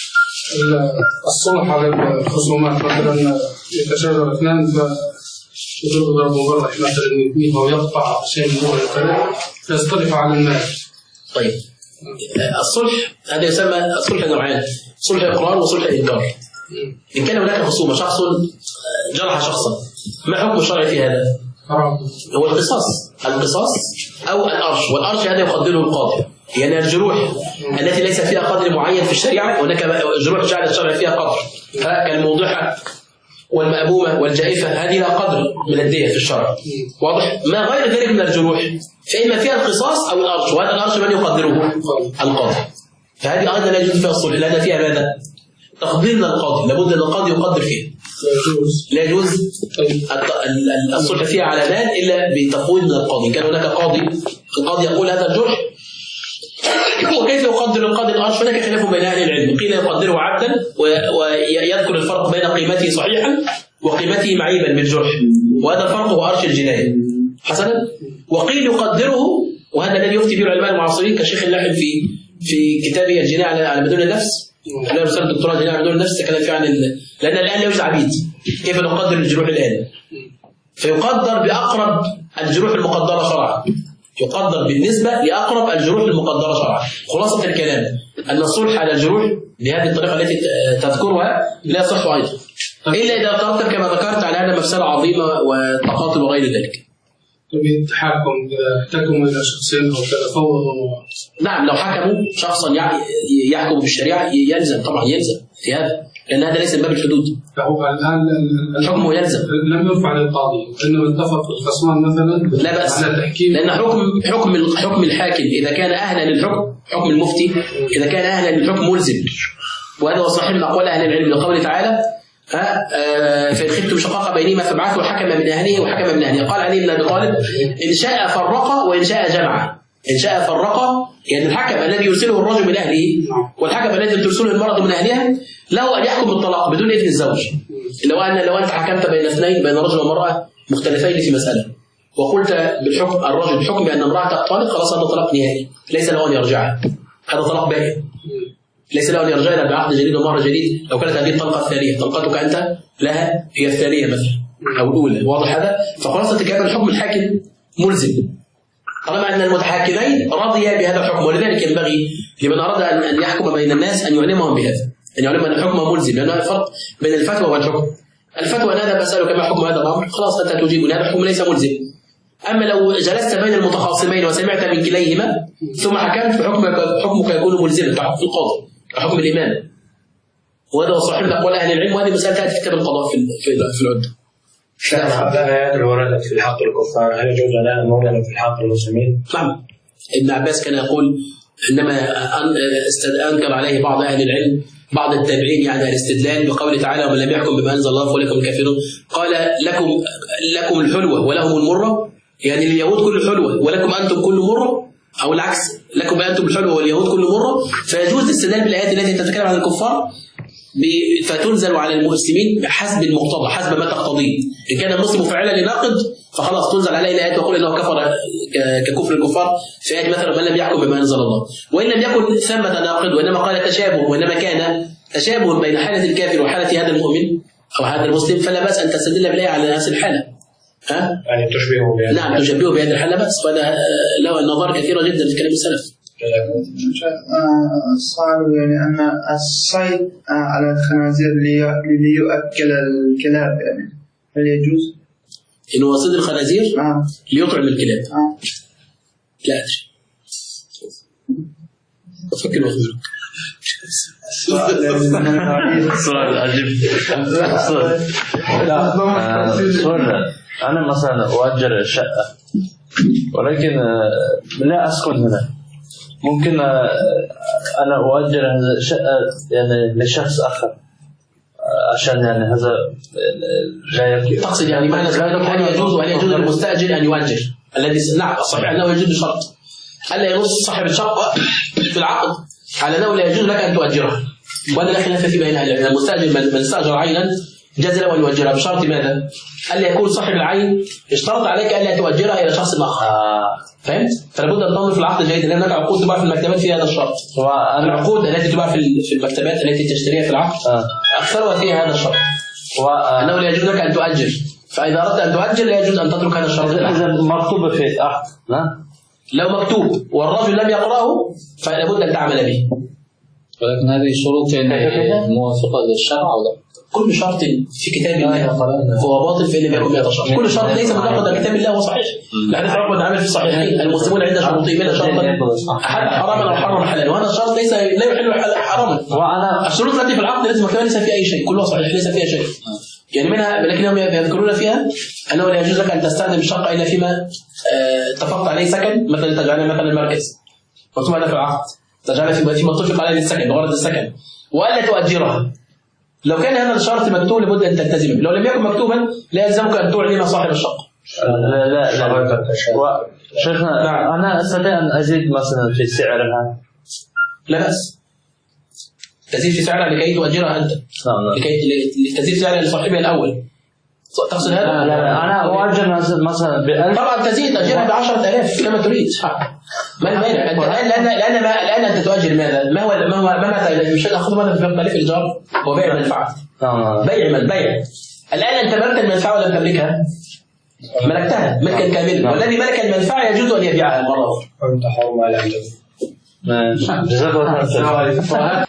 الصلح على الخصومات، مثلا يتشاجر اثنان فيضرب ضرب مبرح مثلا اثنين او يقطع شيء من هو الكلام فيصطلح على الناس. طيب الصلح هذا يسمى الصلح نوعان، صلح إقرار وصلح إنكار. إن كان هناك خصومة، شخص جرح شخصا، ما حكم الشرع في هذا؟ هو القصاص أو الأرش، والأرش هذا يقدره القاضي، يعني الجروح التي ليس فيها قدر معين في الشريعة، هناك جروح جعل الشرع فيها قدر كالموضحة والمأبومة والجائفة، هذه لا قدر من الدية في الشرع، واضح؟ ما غير ذلك من الجروح فإما فيها القصاص أو الأرش، وهذا الأرش من يقدره؟ القاضي. فهذه أيضا لا يجوز فيها الصلح، لأن فيها ماذا؟ تقدير للقاضي، لابد أن القاضي يقدر فيها. لا يجوز الصلح فيها على مال إلا بتقويم من القاضي. كان هناك قاضي، القاضي يقول هذا الجرح، وكيف يقدر القاضي الأرش؟ هناك خلاف بين أهل العلم، قيل يقدره عبدا ويذكر الفرق بين قيمته صحيحا وقيمته معيبا بالجرح، وهذا الفرق هو أرش الجناية حسنا. وقيل يقدره، وهذا الذي يفتي به العلماء المعاصرين كشيخ اللاحم في كتابه الجناية على مدون النفس، على رسالة الدكتوراه الجناية على مدون النفس، تكلم فيه عن لأن الآن لا يوجد عبيد، كيف نقدر الجروح الآن؟ فيقدر بأقرب الجروح المقدرة شرعا، يقدر بالنسبة لأقرب الجروح المقدرة شرعا. خلاصة الكلام أن الصلح على الجروح بهذه الطريقة التي تذكرها لا يصح أيضا، إلا إذا ترتب كما ذكرت على هذا مفسدة عظيمة وتقاتل وغير ذلك. التحاكم إذا احتكموا إلى شخصين أو تفاوضوا. نعم، لو حكموا شخصا يحكم بالشريعة يلزم طبعا، يلزم في هذا، لأن هذا ليس من باب الحدود. فهو الآن الحكم يلزم، لم يرفع للقاضي، إنما اتفق الخصمان مثلا لا بأس، على تحكيم، لأن حكم الحاكم إذا كان أهلا للحكم، حكم المفتي إذا كان أهلا للحكم ملزم، وهذا هو صحيح من أقوال أهل العلم، لقوله تعالى فإن خفتم شقاق بينهما فابعثوا حكما من أهله وحكما من أهله. قال علي بن أبي طالب إن شاء فرق وإن شاء جمع. إن شاء فرق يعني الحكم الذي يرسله الرجل من أهله والحكم الذي ترسله المرأة من أهلها له أن يحكم بالطلاق بدون إذن الزوج. لو أنت حكمت بين اثنين، بين رجل ومرأة مختلفين في مسألة، وقلت بالحكم الرجل بحكم بأن امرأة طالق، خلاص هذا طلاق نهائي، ليس له أن يرجع، هذا طلاق بائن، ليس له أن يرجع إلى بعقد جديد ومرة جديد. لو كانت هذه الطلقة الثانية، طلقتك أنت لها هي الثانية مثلا أو الأولى، واضح هذا؟ فخلاصة كان الحكم الحاكم ملزم طالما أن المتحاكمين رضيا بهذا الحكم، ولذلك ينبغي لمن أراد أن يحكم بين الناس أن يعلمهم بهذا، أن يعلم أن الحكم ملزم، لأن هذا الفرق بين الفتوى والحكم. الفتوى أن هذا بسألك ما حكم هذا الأمر، خلاص أنت تجيبني هذا الحكم ليس ملزم. أما لو جلست بين المتخاصمين وسمعت من كليهما ثم حكمت فحكمك يكون ملزما كحكم القاضي كحكم الإمام، وهذا هو صحيح أقوال أهل العلم، وهذه مسألة تأتي في كتاب القضاء في العدة. الآيات اللي وردت في حق الكفار هل يجوز لنا مولانا في حق المسلمين؟ نعم، ابن عباس كان يقول إنما أنكر عليه بعض أهل العلم، بعض التابعين يعني الاستدلال بقوله تعالى ومن لم يحكم بما أنزل الله فأولئك هم الكافرون. قال لكم الحلوة ولهم المرة، يعني لليهود كل حلوة ولكم أنتم كل مرة، أو العكس، لكم أنتم الحلوة واليهود كل مرة. فيجوز الاستدلال بالآيات التي تتكلم عن الكفار فتنزل على المسلمين بحسب المقتضى، حسب ما تقتضيه. إن كان المسلم فعلا لناقض فخلاص تنزل عليه الآيات ويقول إنه كفر ككفر الكفار في آية مثلا من لم يحكم بما أنزل الله. وإن لم يكن ثمة ناقض وإنما قال تشابه، وإنما كان تشابه بين حالة الكافر وحالة هذا المؤمن أو هذا المسلم، فلا بأس أن تستدل بالآية على نفس الحالة. يعني تشبهه بهذه. نعم، تشبهه بهذه الحالة بس، وهذا له النظر كثيرة جدا في كلام السلف. صار يعني أن الصيد على الخنازير ليؤكل الكلاب، يعني هل يجوز؟ إنه صيد الخنازير ليطعم الكلاب. لا أدري. أفكر وأخبرك. سؤال عجيب. سؤال أنا مثلا أؤجر شقة ولكن لا أسكن هنا، ممكن أنا أؤجر هذه الشقة يعني لشخص آخر عشان يعني هذا لا يكفي. تقصد يعني معنى هل يجوز للمستأجر أن يؤجر؟ الذي نعم الصحيح أنه يجوز بشرط ألا ينص صاحب الشقة في العقد على أنه لا يجوز لك أن تؤجرها، ولا لا خلاف في بينها. لأن المستأجر من استأجر عينا جاز له أن يؤجرها بشرط ماذا؟ ألا يكون صاحب العين اشترط عليك ألا تؤجرها إلى شخص آخر. فهمت؟ فلا بد أن تنظر في العقد جيدا، لأن هناك عقود تباع في المكتبات فيها هذا الشرط. العقود التي تباع في المكتبات التي تشتريها في العقد أكثرها فيها هذا الشرط، أنه لا يجوز لك أن تؤجر. فإذا أردت أن تؤجر لا يجوز أن تترك هذا الشرط. إذا مكتوب في عقد لو مكتوب والرجل لم يقرأه فلا بد أن تعمل به. ولكن هذه شروط موافقة للشرع أو لا؟ كل شرط في كتاب الله هو باطل فإن لم يكن بهذا الشرط. كل شرط ليس مجرد كتاب الله هو صحيح. الحديث رقم عامل في الصحيحين المسلمون عند شروطهم من شرطا أحد حراما أو حرم حلالا، وهذا الشرط ليس لا يحل حراما. الشروط التي في العقد لازم ليس فيها أي شيء، كلها صحيح ليس فيها شيء. يعني منها لكنهم يذكرون فيها أنه لا يجوز لك أن تستخدم الشقة إلا فيما اتفقت عليه سكن، مثلا تجعلها مثلا مركز مكتوب هذا في العقد، تجعلها فيما اتفق عليه للسكن بغرض السكن، وألا تؤجرها. لو كان هذا الشرط مكتوب لابد أن تلتزم به، لو لم يكن مكتوبا لا يلزمك أن تعلن صاحب الشقة. لا شيخنا أنا أستطيع أن أزيد مثلا في سعرها؟ لا بأس تزيد في سعرها لكي تؤجرها أنت، لكي تزيد سعرها لصاحبها الأول. تقصد هذا؟ لا أنا أؤجر مثلا ب1000. طبعا تزيد أجرها ب10,000 كما تريد. ما المانع؟ الآن أنت تؤجر ماذا؟ ما مش هنأخذ ماذا في تعريف الإيجار؟ هو بيع منفعة. بيع. الآن أنت ملكت المنفعة ولم تملكها، ملكتها ملكا كاملا، والذي ملك المنفعة يجوز أن يبيعها مرة أخرى. أنت حر ما لا يجوز. جزاك الله خير.